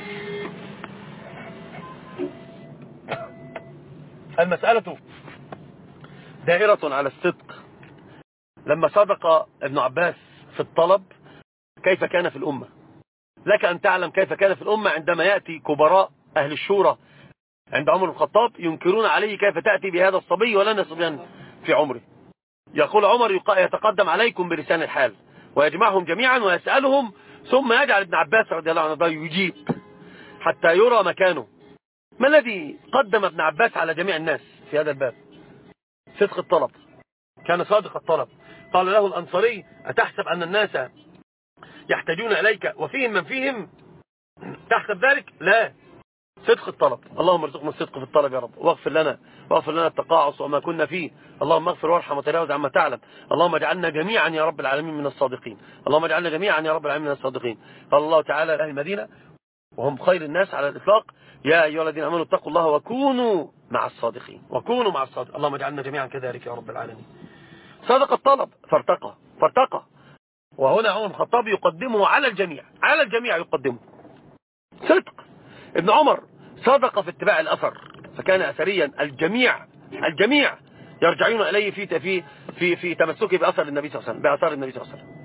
المسألة دائرة على الصدق. لما صدق ابن عباس في الطلب كيف كان في الأمة؟ لك أن تعلم كيف كان في الأمة عندما يأتي كبراء أهل الشورى عند عمر الخطاب ينكرون عليه كيف تأتي بهذا الصبي ولن صبيا في عمره. يقول عمر يتقدم عليكم بلسان الحال ويجمعهم جميعا ويسألهم، ثم يجعل ابن عباس رضي الله عنه يجيب حتى يرى مكانه. ما الذي قدم ابن عباس على جميع الناس في هذا الباب؟ صدق الطلب. كان صادق الطلب. قال له الأنصاري أتحسب أن الناس يحتاجون إليك وفيهم من فيهم؟ تحسب ذلك؟ لا، صدق الطلب. اللهم ارزقنا الصدق في الطلب يا رب، واغفر لنا واغفر لنا التقاعس وما كنا فيه. اللهم اغفر وارحم وتجاوز عما تعلم. اللهم اجعلنا جميعا يا رب العالمين من الصادقين. اللهم اجعلنا جميعا يا رب العالمين من الصادقين. قال الله تعالى لأهل المدينة وهم خير الناس على الإطلاق: يا أيها الذين آمنوا اتقوا الله وكونوا مع الصادقين. وكونوا مع الصادقين. اللهم اجعلنا جميعا كذلك يا رب العالمين. صدق الطلب فارتقى فارتقى وهنا عمر الخطاب يقدمه على الجميع، على الجميع يقدمه. صدق. ابن عمر صدق في اتباع الأثر، فكان أثريا. الجميع الجميع يرجعون إليه في في في في تمسكه بأثر النبي صلى الله عليه وسلم، بأثار النبي صلى الله عليه وسلم.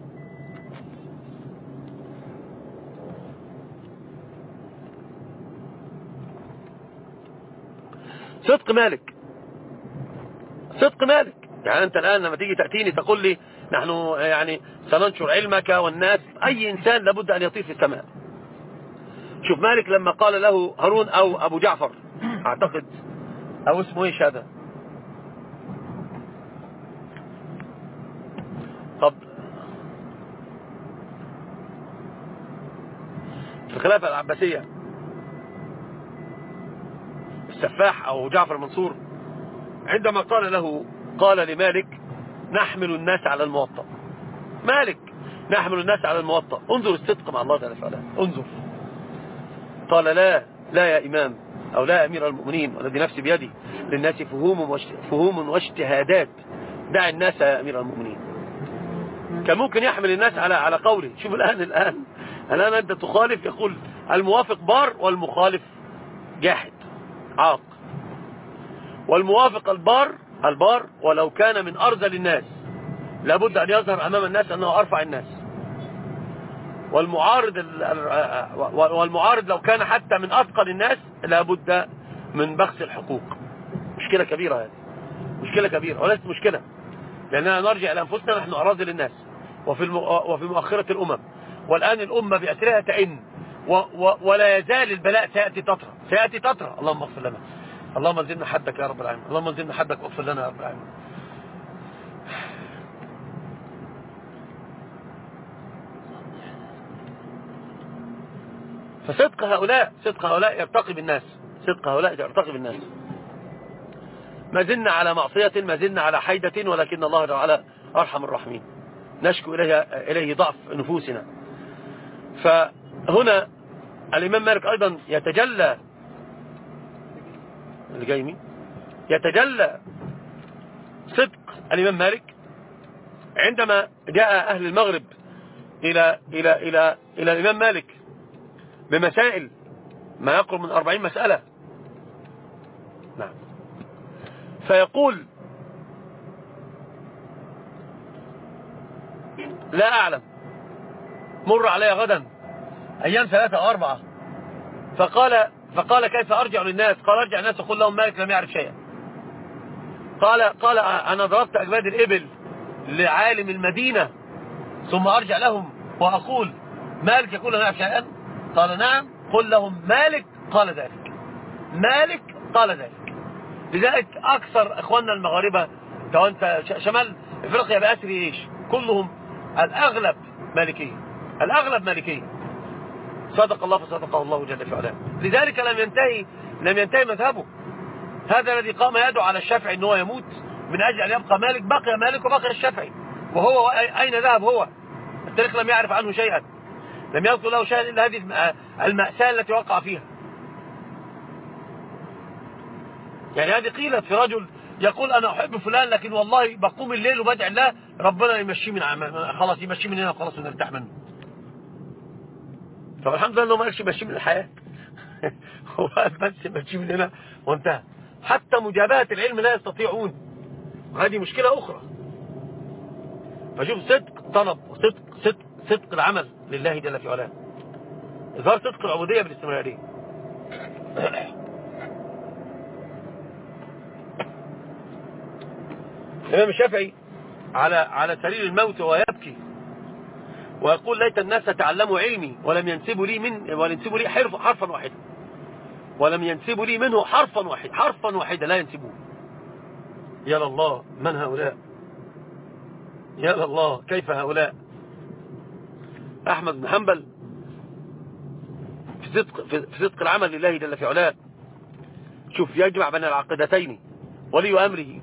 صدق مالك. صدق مالك. يعني أنت الآن لما تيجي تأتيني تقول لي نحن يعني سننشر علمك والناس، أي إنسان لابد أن يطير في السماء. شوف مالك لما قال له هارون أو أبو جعفر أعتقد، أو اسمه إيش هذا، طب في الخلافة العباسية السفاح أو جعفر المنصور، عندما قال له قال لمالك نحمل الناس على الموطأ. مالك نحمل الناس على الموطأ. انظر الصدق مع الله تعالى فعلا. انظر. قال لا لا يا إمام أو لا يا أمير المؤمنين والذي نفسي بيدي، للناس فهوم فهوم واجتهادات، دع الناس يا أمير المؤمنين. كان ممكن يحمل الناس على على قوله. شوف الآن الآن الآن أنت تخالف، يقول الموافق بار والمخالف جاحد عاق. والموافق البار البار ولو كان من أرذل الناس لابد أن يظهر أمام الناس أنه أرفع الناس. والمعارض والمعارض لو كان حتى من أثقل الناس لابد من بخس الحقوق. مشكلة كبيرة هذه، مشكلة كبيرة وليست مشكلة، لأننا نرجع إلى أنفسنا نحن أراذل الناس وفي وفي مؤخرة الأمم. والآن الأمة بأسرها تئن ولا يزال البلاء سيأتي تطرى سيأتي تطرى. اللهم اغفر لنا، اللهم انزلنا حدك يا رب العالمين، اللهم انزلنا حدك واغفر لنا يا رب العالمين. فصدق هؤلاء صدق هؤلاء يرتقي بالناس، صدق هؤلاء يرتقي بالناس. ما زلنا على معصية، ما زلنا على حيدة، ولكن الله تعالى أرحم الراحمين، نشكو إليه, إليه ضعف نفوسنا. فهنا الإمام مالك أيضا يتجلى اللي جاي مين يتجلى صدق الإمام مالك عندما جاء أهل المغرب إلى إلى إلى إلى الإمام مالك بمسائل ما يقرب من أربعين مسألة. نعم. فيقول لا أعلم، مر علي غدا أيام ثلاثة أو أربعة. فقال فقال كيف أرجع للناس؟ قال أرجع الناس وقل لهم مالك لم يعرف شيئا. قال قال أنا ضربت أجباد الإبل لعالم المدينة ثم أرجع لهم وأقول مالك يقول لم يعرف شيئا؟ قال نعم، قل لهم مالك قال ذلك، مالك قال ذلك. لذلك أكثر إخواننا المغاربة وانت شمال إفريقيا بأسري إيش كلهم الأغلب مالكية، الأغلب مالكية. صدق الله فصدقه الله جل في علاه. لذلك لم ينتهي لم ينتهي مذهبه. هذا الذي قام يدعو على الشافعي ان هو يموت من أجل أن يبقى مالك بقي مالك وبقي الشافعي. وهو أين ذهب؟ هو التاريخ لم يعرف عنه شيئا، لم يذكر له شيئا إلا هذه المأساة التي وقع فيها. يعني هذه قيلت في رجل يقول أنا أحب فلان لكن والله بقوم الليل وبدعي الله ربنا يمشي من خلاص يمشي من هنا وخلاص ونرتاح منه. فالحمد لله أنه ما قالش يمشي من الحياة هو بس يمشي من هنا وانتهى. حتى مجابهة العلم لا يستطيعون، هذه مشكلة أخرى. فشوف صدق طلب وصدق صدق صدق العمل لله جل في علاه، إظهار صدق العبودية بالاستمرارية. الإمام الشافعي على على سرير الموت وهو يبكي ويقول ليت الناس تعلموا علمي ولم ينسبوا لي من ولم ينسبوا لي حرف حرفا واحدا ولم ينسبوا لي منه حرفا واحد حرفا واحدا لا ينسبوه. يا الله من هؤلاء، يا الله كيف هؤلاء. أحمد بن حنبل في صدق في صدق العمل لله جل في علاه، شوف يجمع بين العقيدتين. ولي أمره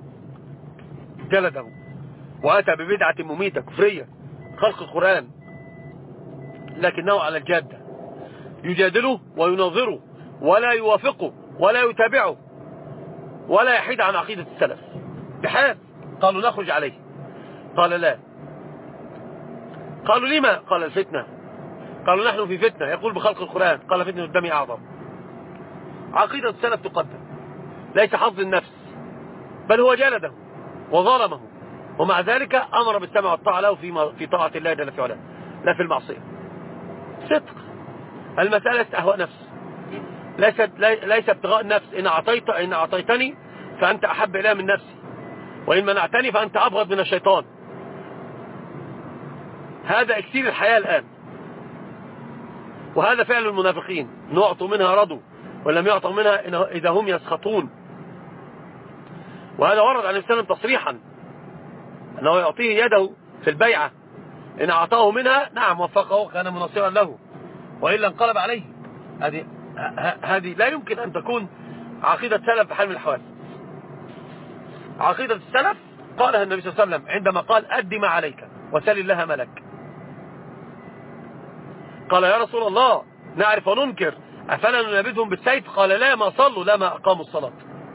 جلده وأتى ببدعة مميتة كفرية خلق القرآن، لكنه على الجادة يجادله ويناظره ولا يوافقه ولا يتابعه ولا يحيد عن عقيدة السلف بحال. قالوا نخرج عليه، قال لا. قالوا لما؟ قال الفتنة. قالوا نحن في فتنة، يقول بخلق القرآن، قال فتنة الدم أعظم. عقيدة السلف تقدم، ليس حظ النفس، بل هو جلده وظلمه، ومع ذلك أمر بالسمع والطاعة له في في طاعة الله جل في علاه لا في المعصية. صدق المسألة استهواء نفس، ليس ليس ابتغاء النفس. إن أعطيت إن أعطيتني فأنت أحب إلي من نفسي، وإن منعتني فأنت أبغض من الشيطان. هذا اكسير الحياة الآن، وهذا فعل المنافقين. نعطوا منها رضوا ولم يعطوا منها إذا هم يسخطون. وهذا ورد عن النبي صلى الله عليه وسلم تصريحا أنه يعطيه يده في البيعة، إن أعطاه منها نعم وفقه كان مناصرا له وإلا انقلب عليه. هذه هذه لا يمكن أن تكون عقيدة سلف بحال من الأحوال. عقيدة السلف قالها النبي صلى الله عليه وسلم عندما قال أد ما عليك وسل الله ملك. قال يا رسول الله نعرف وننكر أفلا ننابذهم بالسيف؟ قال لا ما صلوا لا ما أقاموا الصلاة.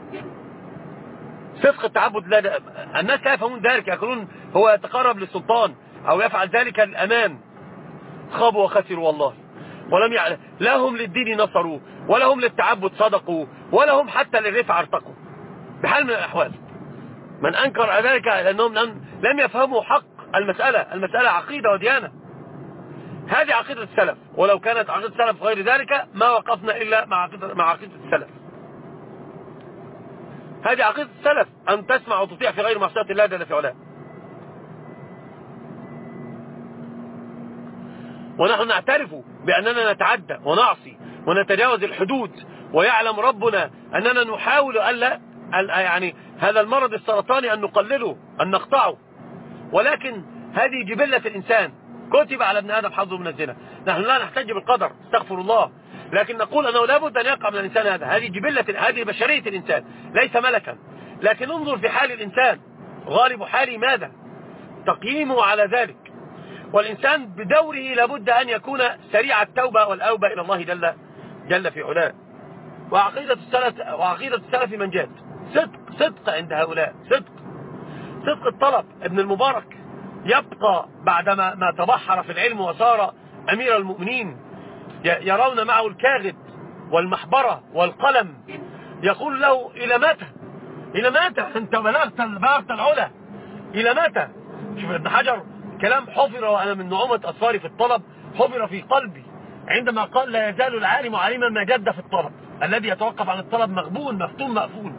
صدق التعبد لا، الناس لا يفهمون ذلك، يقولون هو يتقرب للسلطان أو يفعل ذلك للأمان. خابوا وخسروا والله، ولم يعلم لا هم للدين نصروا ولا هم للتعبد صدقوا ولا هم حتى للرفع ارتقوا بحال من الأحوال. من أنكر ذلك لأنهم لم يفهموا حق المسألة. المسألة عقيدة وديانة، هذه عقيدة السلف. ولو كانت عقيدة السلف غير ذلك ما وقفنا إلا مع عقيدة, مع عقيدة السلف. هذه عقيدة السلف، أن تسمع وتطيع في غير معصية الله جل في علاه. ونحن نعترف بأننا نتعدى ونعصي ونتجاوز الحدود، ويعلم ربنا أننا نحاول ألا يعني هذا المرض السرطاني أن نقلله أن نقطعه، ولكن هذه جبلة الإنسان، كتب على ابن آدم حظه من الزنا. نحن لا نحتج بالقدر استغفر الله، لكن نقول أنه لابد أن يقع من الإنسان هذا. هذه جبلة، هذه بشرية الإنسان ليس ملكا. لكن انظر في حال الإنسان، غالب حالي ماذا؟ تقييمه على ذلك. والإنسان بدوره لابد أن يكون سريع التوبة والأوبة إلى الله جل, جل في علاه. وعقيدة السلف وعقيدة السلف من جاد صدق صدق عند هؤلاء، صدق صدق الطلب. ابن المبارك يبقى بعدما ما تبحر في العلم وصار أمير المؤمنين، يرون معه الكاغد والمحبرة والقلم، يقول له إلى متى إلى متى أنت بلغت بلغت العلا إلى متى؟ شوف ابن حجر كلام حفر، وأنا من نعومة أصفاري في الطلب حفر في قلبي عندما قال لا يزال العالم عالما ما جد في الطلب، الذي يتوقف عن الطلب مغبون مفتون مأفون.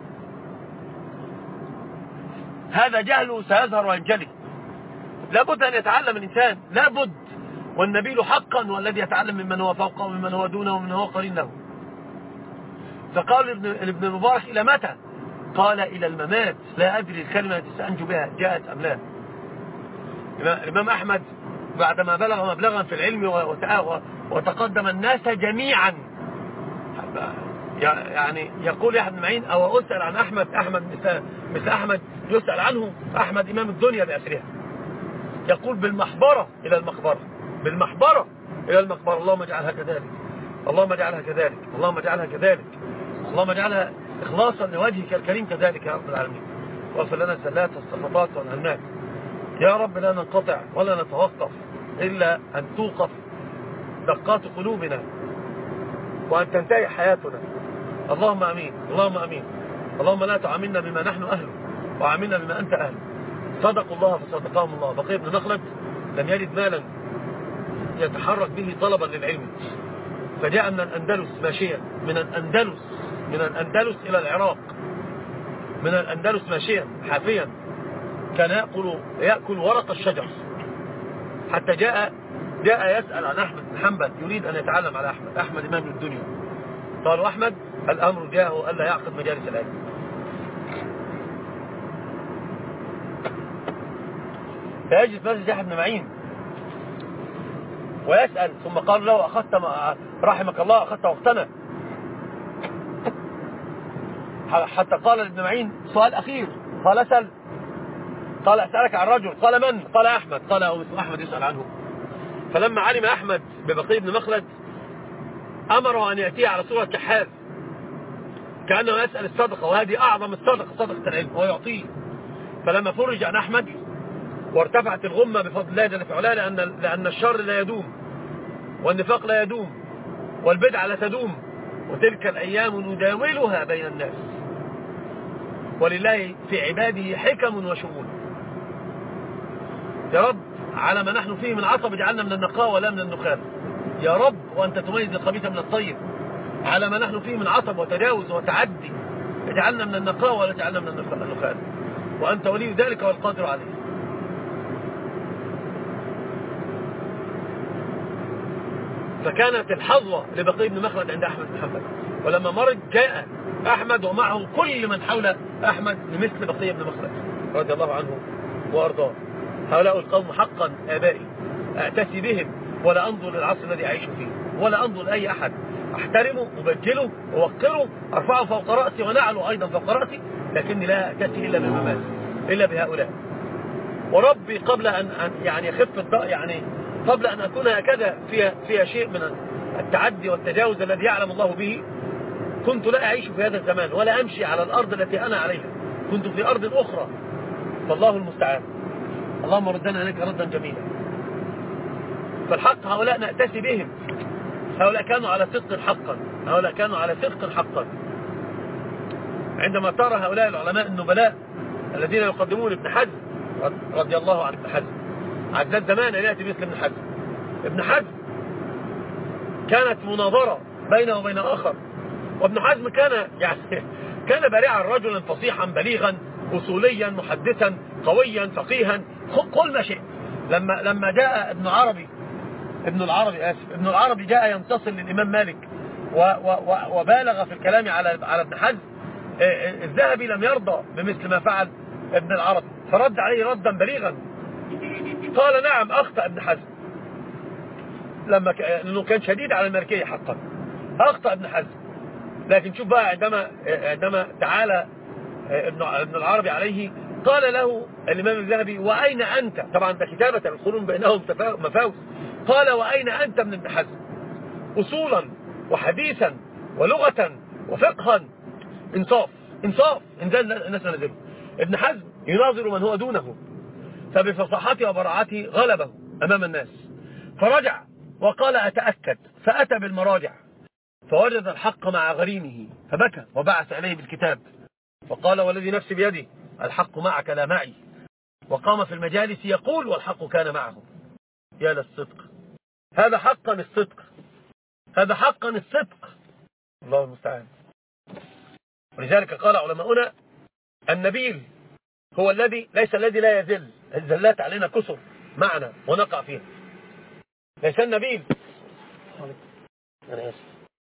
هذا جهله سيظهر وينجلي. لابد أن يتعلم الإنسان، لابد. والنبيل حقا والذي يتعلم ممن هو فوقه وممن هو دونه ومن هو قرين له. فقال ابن المبارك إلى متى؟ قال إلى الممات، لا أدري الكلمة التي سأنجو بها جاءت أم لا. الإمام أحمد بعدما بلغ مبلغا في العلم وتقدم الناس جميعا يعني يقول يحيى بن معين أو أسأل عن أحمد أحمد مثل, مثل أحمد يسأل عنه أحمد إمام الدنيا بأسرها. يقول بالمحبرة إلى المقبرة، بالمحبرة إلى المقبرة. اللهم اجعلها كذلك، اللهم اجعلها كذلك، اللهم اجعلها كذلك، اللهم اجعلها إخلاصا لوجهك الكريم كذلك يا رب العالمين. واغفر لنا الزلات والسقطات والهنات يا رب. لا ننقطع ولا نتوقف إلا أن توقف دقات قلوبنا وأن تنتهي حياتنا. اللهم أمين، اللهم أمين. اللهم لا تعاملنا بما نحن أهله وعاملنا بما أنت أهله. صدقوا الله فصدقهم الله. بقي بن مخلد لم يجد مالا يتحرك به طلبا للعلم، فجاء من الأندلس ماشيا، من الأندلس من الأندلس إلى العراق، من الأندلس ماشيا حافيا، كان يأكل, يأكل ورق الشجر، حتى جاء جاء يسأل عن أحمد بن حنبل، يريد أن يتعلم على أحمد أحمد إمام الدنيا. قالوا أحمد الأمر جاءه ألا يعقد مجالس العلم. فيجلس مسجد يحيى بن معين ويسأل، ثم قال له أخذت رحمك الله أخذت وقتنا، حتى قال لابن معين سؤال أخير، قال أسأل، قال أسألك عن رجل، قال من؟ قال أحمد، قال أحمد يسأل عنه. فلما علم أحمد ببقي بن مخلد أمره أن يأتيه على صورة كحاذ كأنه يسأل الصدقة، وهذه أعظم الصدقة، صدقة العلم، ويعطيه. فلما فرج عن أحمد وارتفعت الغمة بفضل الله جل في علاه، لأن, لأن الشر لا يدوم والنفاق لا يدوم والبدعة لا تدوم، وتلك الأيام نداولها بين الناس، ولله في عباده حكم وشؤون. يا رب على ما نحن فيه من عصب اجعلنا من النقاء ولا من النخال. يا رب وأنت تميز الخبيث من الطيب، على ما نحن فيه من عصب وتجاوز وتعدي اجعلنا من النقاء ولا اجعلنا من النخال، وأنت ولي ذلك والقادر عليه. فكانت الحظوة لبقي بن مخلد عند أحمد بن حنبل، ولما مرض جاء أحمد ومعه كل من حول أحمد لمثل بقي بن مخلد رضي الله عنه وأرضاه. هؤلاء القوم حقا آبائي أعتسي بهم، ولا أنظر للعصر الذي أعيش فيه، ولا أنظر لأي أحد، أحترمه أبجله أوقره أرفعه فوق رأسي ونعله أيضا فوق رأسي، لكني لا أعتسي إلا بالمماثل إلا بهؤلاء. وربي قبل أن يعني يخف الضاء، يعني قبل أن أكون هكذا فيها, فيها شيء من التعدي والتجاوز الذي يعلم الله به، كنت لا أعيش في هذا الزمان ولا أمشي على الأرض التي أنا عليها، كنت في أرض أخرى، فالله المستعان. اللهم ردنا عليك ردا جميلا. فالحق هؤلاء نأتسي بهم، هؤلاء كانوا على صدق حقا، هؤلاء كانوا على صدق حقا. عندما ترى هؤلاء العلماء النبلاء الذين يقدمون ابن حزم رضي الله عن ابن حزم، عدد زمان أن يأتي مثل ابن حزم. ابن حزم كانت مناظرة بينه وبين آخر، وابن حزم كان يعني كان بارعا، رجلا فصيحا بليغا أصوليا محدثا قويا فقيها، قل ما شئت. لما لما جاء ابن عربي ابن العربي آسف ابن العربي جاء ينتصر للإمام مالك و و وبالغ في الكلام على على ابن حزم، الذهبي لم يرضى بمثل ما فعل ابن العربي، فرد عليه ردا بليغا، قال نعم أخطأ ابن حزم، لما لأنه كان شديد على المالكية حقا، أخطأ ابن حزم. لكن شوف بقى عندما عندما تعالى ابن العربي عليه، قال له الإمام الذهبي وأين أنت؟ طبعا ده كتابة القرون بينهم مفاوز. قال وأين أنت من ابن حزم؟ أصولا وحديثا ولغة وفقها، انصاف انصاف انزل الناس نزلوا. ابن حزم يناظر من هو دونه، فبفصاحته وبراعته غلبه أمام الناس، فرجع وقال أتأكد، فأتى بالمراجع فوجد الحق مع غريمه، فبكى وبعث عليه بالكتاب فقال والذي نفسي بيدي الحق معك لا معي، وقام في المجالس يقول والحق كان معه. يا للصدق، هذا حقا الصدق، هذا حقا الصدق، الله المستعان. ولذلك قال علماؤنا النبيل هو الذي ليس الذي لا يزل، الزلات علينا كسر معنا ونقع فيها، ليس النبيل أنا آسف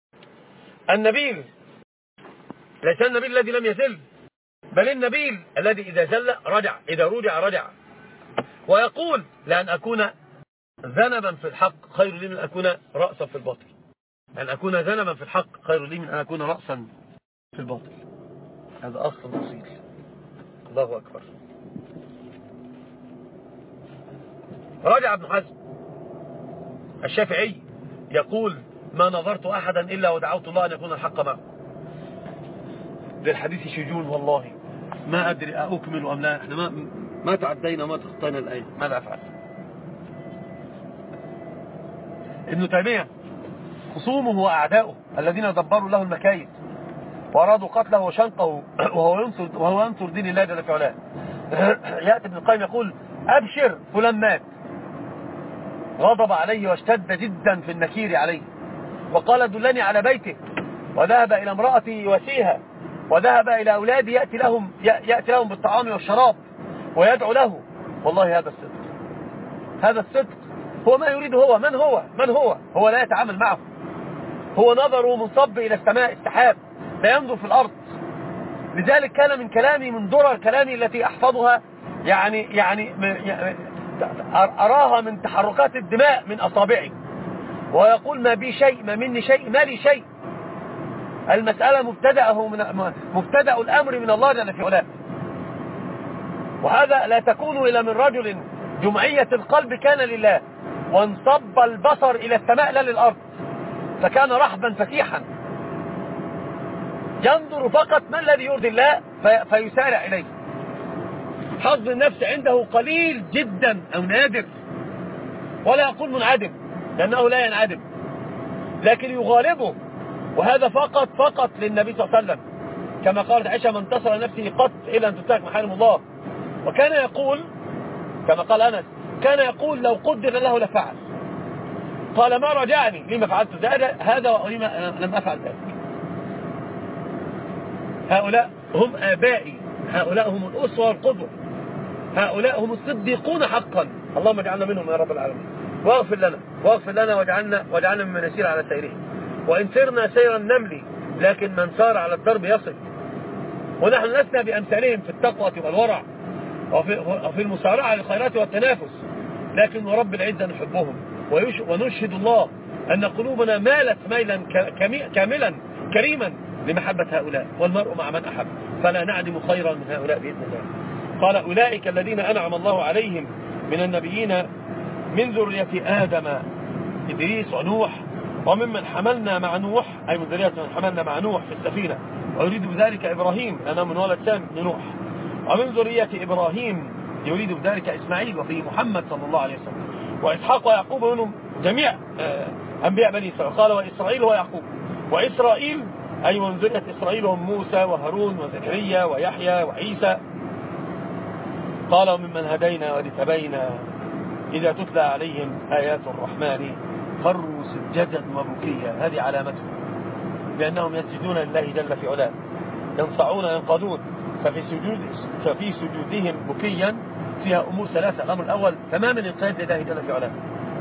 النبيل ليس النبيل الذي لم يزل، بل النبيل الذي إذا زل رجع، إذا رجع رجع، ويقول لأن أكون ذنبا في الحق خير لي من أكون رأسا في الباطل. أن أكون ذنبا في الحق خير لي من أن أكون رأسا في الباطل. هذا أصل أصيل. الله أكبر. راجع ابن حزم الشافعي يقول ما نظرت أحدا إلا ودعوت الله أن يكون الحق معه. للحديث شجون والله ما أدري أكمل أم لا. احنا ما, ما تعدينا ما تخطينا الآية. ماذا أفعل؟ ابن تيمية خصومه وأعداؤه الذين دبروا له المكايد وأرادوا قتله وشنقه وهو ينصر, وهو ينصر دين الله جل في علاه. يأتي ابن القيم يقول أبشر فلان مات، غضب عليه واشتد جدا في النكير عليه وقال دلني على بيته، وذهب إلى امرأتي يواسيها، وذهب إلى أولادي يأتي لهم, يأتي لهم بالطعام والشراب ويدعو له. والله هذا الصدق، هذا الصدق هو ما يريد. هو من هو من هو هو لا يتعامل معه. هو نظره منصب إلى السماء السحاب، لا ينظر في الأرض. لذلك كان من كلامي من درر كلامي التي أحفظها يعني يعني أراها من تحركات الدماء من أصابعي، ويقول ما بي شيء، ما مني شيء، ما لي شيء. المسألة مبتدأه من مبتدأ الأمر من الله جل في علاه. وهذا لا تكون إلا من رجل جمعية القلب كان لله وانصب البصر إلى السماء لا للأرض، فكان رحبا فتيحا ينظر فقط ما الذي يرضي الله في فيسارع إليه. حظ النفس عنده قليل جدا أو نادر، ولا أقول منعدم لأنه لا ينعدم، لكن يغالبه. وهذا فقط فقط للنبي صلى الله عليه وسلم، كما قالت عائشة من انتصر نفسه قط إلا أن تنتهك محارم الله. وكان يقول كما قال أنس كان يقول لو قدر له لفعل. قال ما رجعني لما فعلت هذا ولما لم أفعل ذلك. هؤلاء هم آبائي، هؤلاء هم الأسوة والقدوة، هؤلاء هم الصديقون حقا. اللهم اجعلنا منهم يا رب العالمين، واغفر لنا واغفر لنا واجعلنا واجعلنا ممن نسير على سيرهم. وإن سرنا سير النمل لكن من سار على الدرب يصل. ونحن لسنا بأمثالهم في التقوى والورع وفي المسارعة للخيرات والتنافس، لكن ورب العزة نحبهم ونشهد الله أن قلوبنا مالت ميلا كاملا كريما لمحبة هؤلاء، والمرء مع من أحب، فلا نعدم خيرا من هؤلاء بإذن الله. قال أولئك الذين أنعم الله عليهم من النبيين من ذرية آدم إدريس ونوح وممن حملنا مع نوح، أي من ذرية من حملنا مع نوح في السفينة، ويريد بذلك إبراهيم أنا من ولد سام بن نوح، ومن ذرية إبراهيم يريد بذلك إسماعيل وفي محمد صلى الله عليه وسلم، وإسحاق ويعقوب منهم جميع أنبياء بني إسرائيل. قال وإسرائيل ويعقوب، وإسرائيل أي من ذرية إسرائيل هم موسى وهارون وزكريا ويحيى وعيسى. قال وممن هدينا واجتبينا إذا تتلى عليهم آيات الرحمن خروا سجدا وبكيا. هذه علامتهم بأنهم يسجدون لله جل في علاه، ينصعون ينقضون. ففي سجود ففي سجودهم بكيا فيها أمور ثلاثة. الأمر الأول تمام الانقياد لله جل في علاه،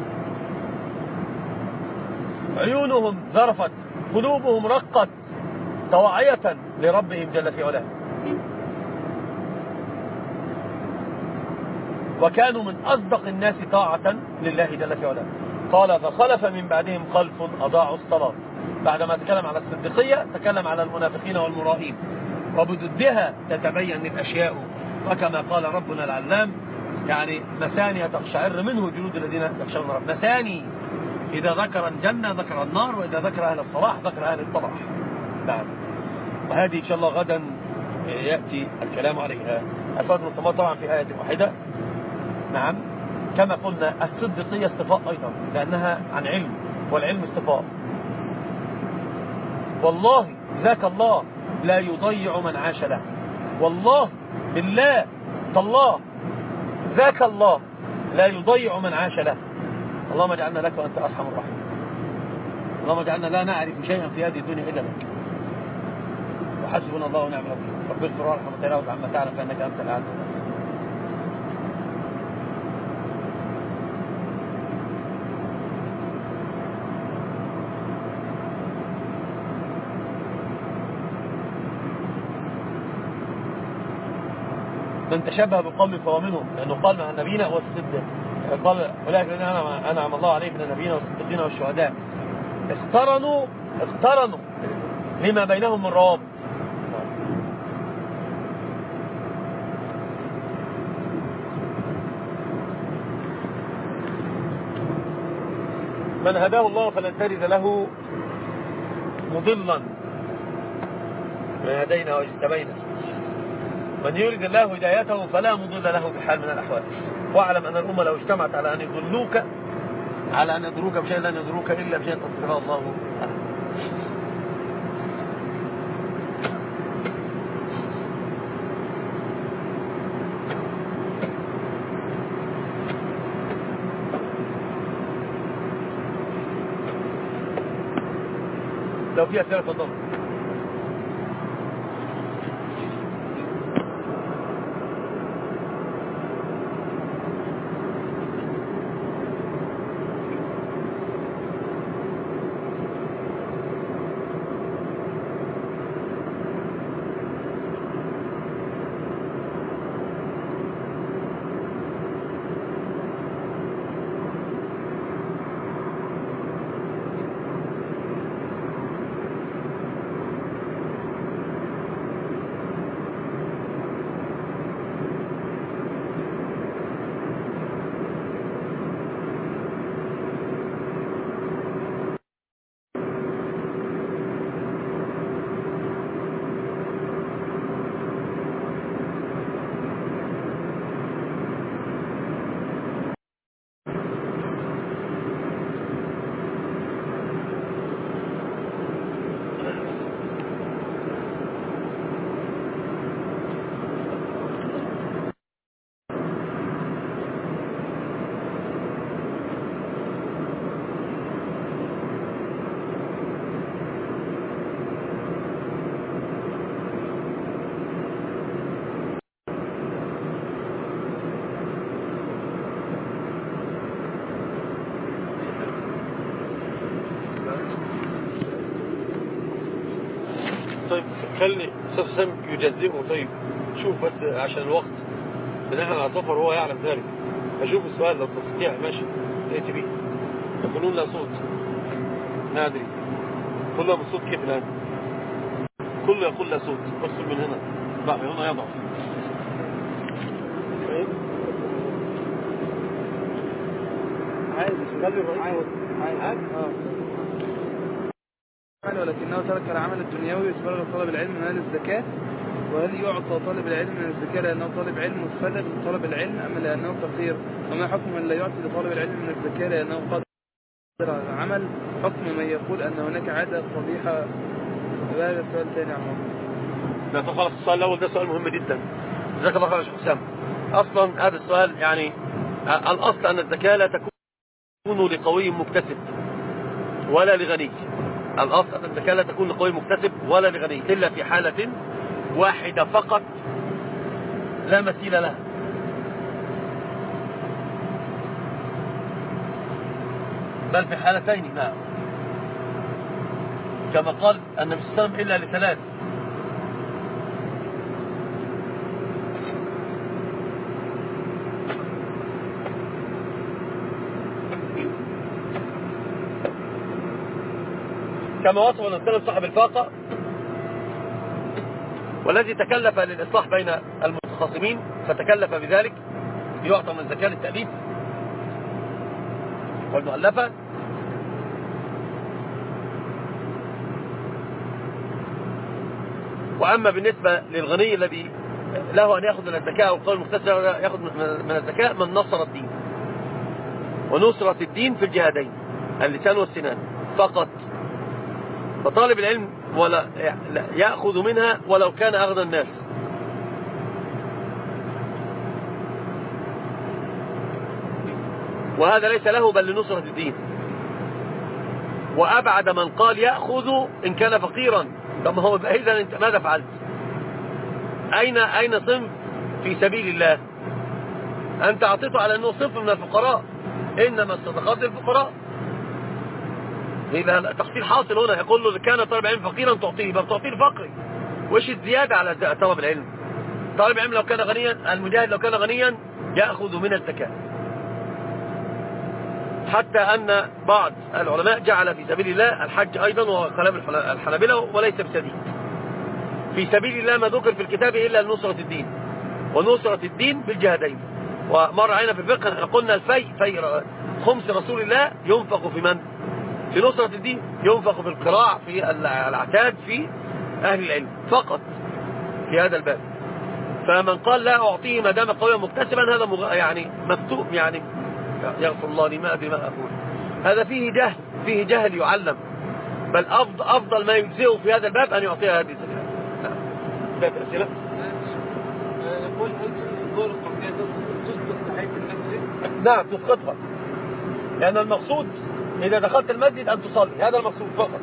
عيونهم ذرفت، قلوبهم رقت طواعية لربهم جل في علاه، وكانوا من أصدق الناس طاعة لله جل في علاه. قال فخلف من بعدهم خلف أضاعوا الصلاة. بعدما تكلم على الصديقية تكلم على المنافقين والمرائين، وبضدها تتبين الأشياء. وكما قال ربنا العلام يعني مثاني تقشعر منه جلود الذين يخشون رب. مثاني إذا ذكر الجنة ذكر النار، وإذا ذكر أهل الصلاح ذكر أهل الصلاح. نعم. وهذه إن شاء الله غدا يأتي الكلام عليها. الفضل والصمات طبعا في آية واحدة. نعم كما قلنا الصديقية اصطفاء أيضا لأنها عن علم، والعلم اصطفاء. والله ذاك الله لا يضيع من عاش له. والله بالله تالله ذاك الله لا يضيع من عاش له. اللهم اجعلنا لك وأنت أرحم الراحمين. اللهم اجعلنا لا نعرف شيئا في هذه الدنيا إلا لك، وحسبنا الله ونعم الوكيل. رب اغفر وارحم وتجاوز عما تعلم فإنك أنت الأعلى. من تشبه بقوم فهو منهم، لأنه قال مع نبينا والصدق، قال أولئك الذين أنعم الله عليهم من النبيين والصديقين والشهداء. اقترنوا اقترنوا لما بينهم من روابط. من هداه الله فلن تجد له مضلا، من هدينا واجتبينا. من يريد الله هدايته فلا مضل له بحال من الأحوال. واعلم أن الأمة لو اجتمعت على أن يضلوك على أن يضروك بشيء لن يضروك إلا بشيء قد كتبه الله له. لو في أسئلة تفضل. طيب خلي أستاذ حسام يجزئه. طيب شوف بس عشان الوقت بناء على سفر هو يعلم ذلك. أشوف السؤال لو تستطيع ماشي تأتي به. يقولون لا صوت ما أدري كله من صوت كيف الآن؟ كله يقول لا صوت. اقسم من هنا لا من هنا يضعف. عادي خلي الرئيس عادي اه ولكنه ترك العمل الدنيوي ويتفرغ طلب العلم من هذه الزكاة. وهل يعطى طالب العلم من الزكاة لأنه طالب علم متفرغ لطلب العلم أم لأنه فقير؟ وما حكم من لا يعطي لطالب العلم من الزكاة لأنه قادر على العمل؟ حكم من يقول أن هناك عادة قبيحة؟ هذا السؤال الثاني يا عمر. لا خلاص السؤال الأول ده سؤال مهم جدا. جزاك الله خير يا شيخ حسام. أصلا هذا السؤال يعني الأصل أن الزكاة لا تكون لقوي مكتسب ولا لغني. الأصل أن الزكاة لا تكون لقوي مكتسب ولا لغني إلا في حالة واحدة فقط لا مثيل لها. بل في حالتين نعم كما قال النبي صلى الله عليه وسلم إلا لثلاث. كما وصف النبي صلى الله عليه وسلم صاحب الفاقة والذي تكلف للإصلاح بين المتخاصمين فتكلف بذلك يعطى من الزكاة للتأليف والمؤلفة. وأما بالنسبة للغني الذي له أن يأخذ من الزكاة أو القول المختصر يأخذ من الزكاة من نصر الدين. ونصرة الدين في الجهادين اللسان والسنان فقط. فطالب العلم ولا يأخذ منها ولو كان أغنى الناس. وهذا ليس له بل لنصرة الدين. وأبعد من قال يأخذ إن كان فقيرا. طب هو إذا أنت ماذا فعلت؟ أين أين صنف في سبيل الله؟ أنت أعطيته على أنه صنف من الفقراء. إنما الصدقات للفقراء. إذا تحصيل حاصل هنا يقول له إذا كان طالب علم فقيرا تعطيه يبقى تعطيه الفقري. وإيش الزيادة على طلب العلم؟ طالب العلم لو كان غنيا المجاهد لو كان غنيا يأخذ من الزكاة حتى أن بعض العلماء جعل في سبيل الله الحج أيضا وهو كلام الحنابلة وليس بسديد. في سبيل الله ما ذكر في الكتاب إلا لنصرة الدين، ونصرة الدين بالجهدين. ومر علينا في الفقه قلنا الفي في خمس رسول الله ينفق في من؟ في نصرة الدين، ينفق في القراع، في العتاد، في أهل العلم فقط في هذا الباب. فمن قال لا أعطيه ما دام قويا مكتسبا هذا مغ... يعني مكتوب، يعني يغفر الله لي ما أدري ما أقول، هذا فيه جهل، فيه جهل يعلم. بل أفضل, أفضل ما يجزئه في هذا الباب أن يعطيها هذه الزكاة. نعم. ذات أسئلة؟ يقول هل الدور القمرية تسقط تحية المسجد؟ نعم تسقطها، لأن المقصود إذا دخلت المسجد أن تصلي، هذا المقصود فقط.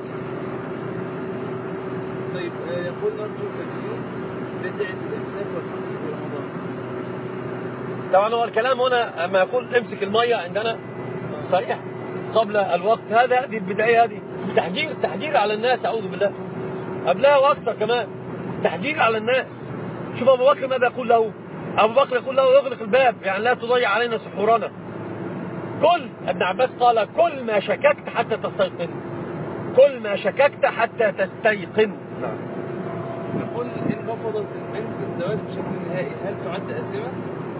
طيب يقول نرجو تفسير بدعة الإمساك والحمص في رمضان. طبعا هو الكلام هنا أما يقول امسك المية عندنا صحيح قبل الوقت، هذا هذه البداية، هذه تحجير تحجير على الناس، أعوذ بالله، قبلها وأكثر كمان تحجير على الناس. شوف أبو بكر ماذا يقول له؟ أبو بكر يقول له يغلق الباب، يعني لا تضيع علينا سحورنا. كل ابن عباس قال كل ما شككت حتى تستيقن، كل ما شككت حتى تستيقن. نعم. يقول إن رفضت البنت الزواج بشكل نهائي هل تعد آثمة؟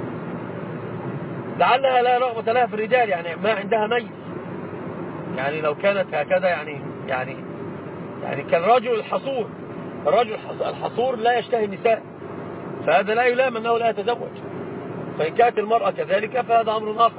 لعلها لا رغبة لها في الرجال، يعني ما عندها ميز، يعني لو كانت هكذا يعني يعني يعني كالرجل الحصور، الرجل الحصور لا يشتهي النساء، فهذا لا يلام أنه لا يتزوج. فإن كانت المرأة كذلك فهذا أمر آخر.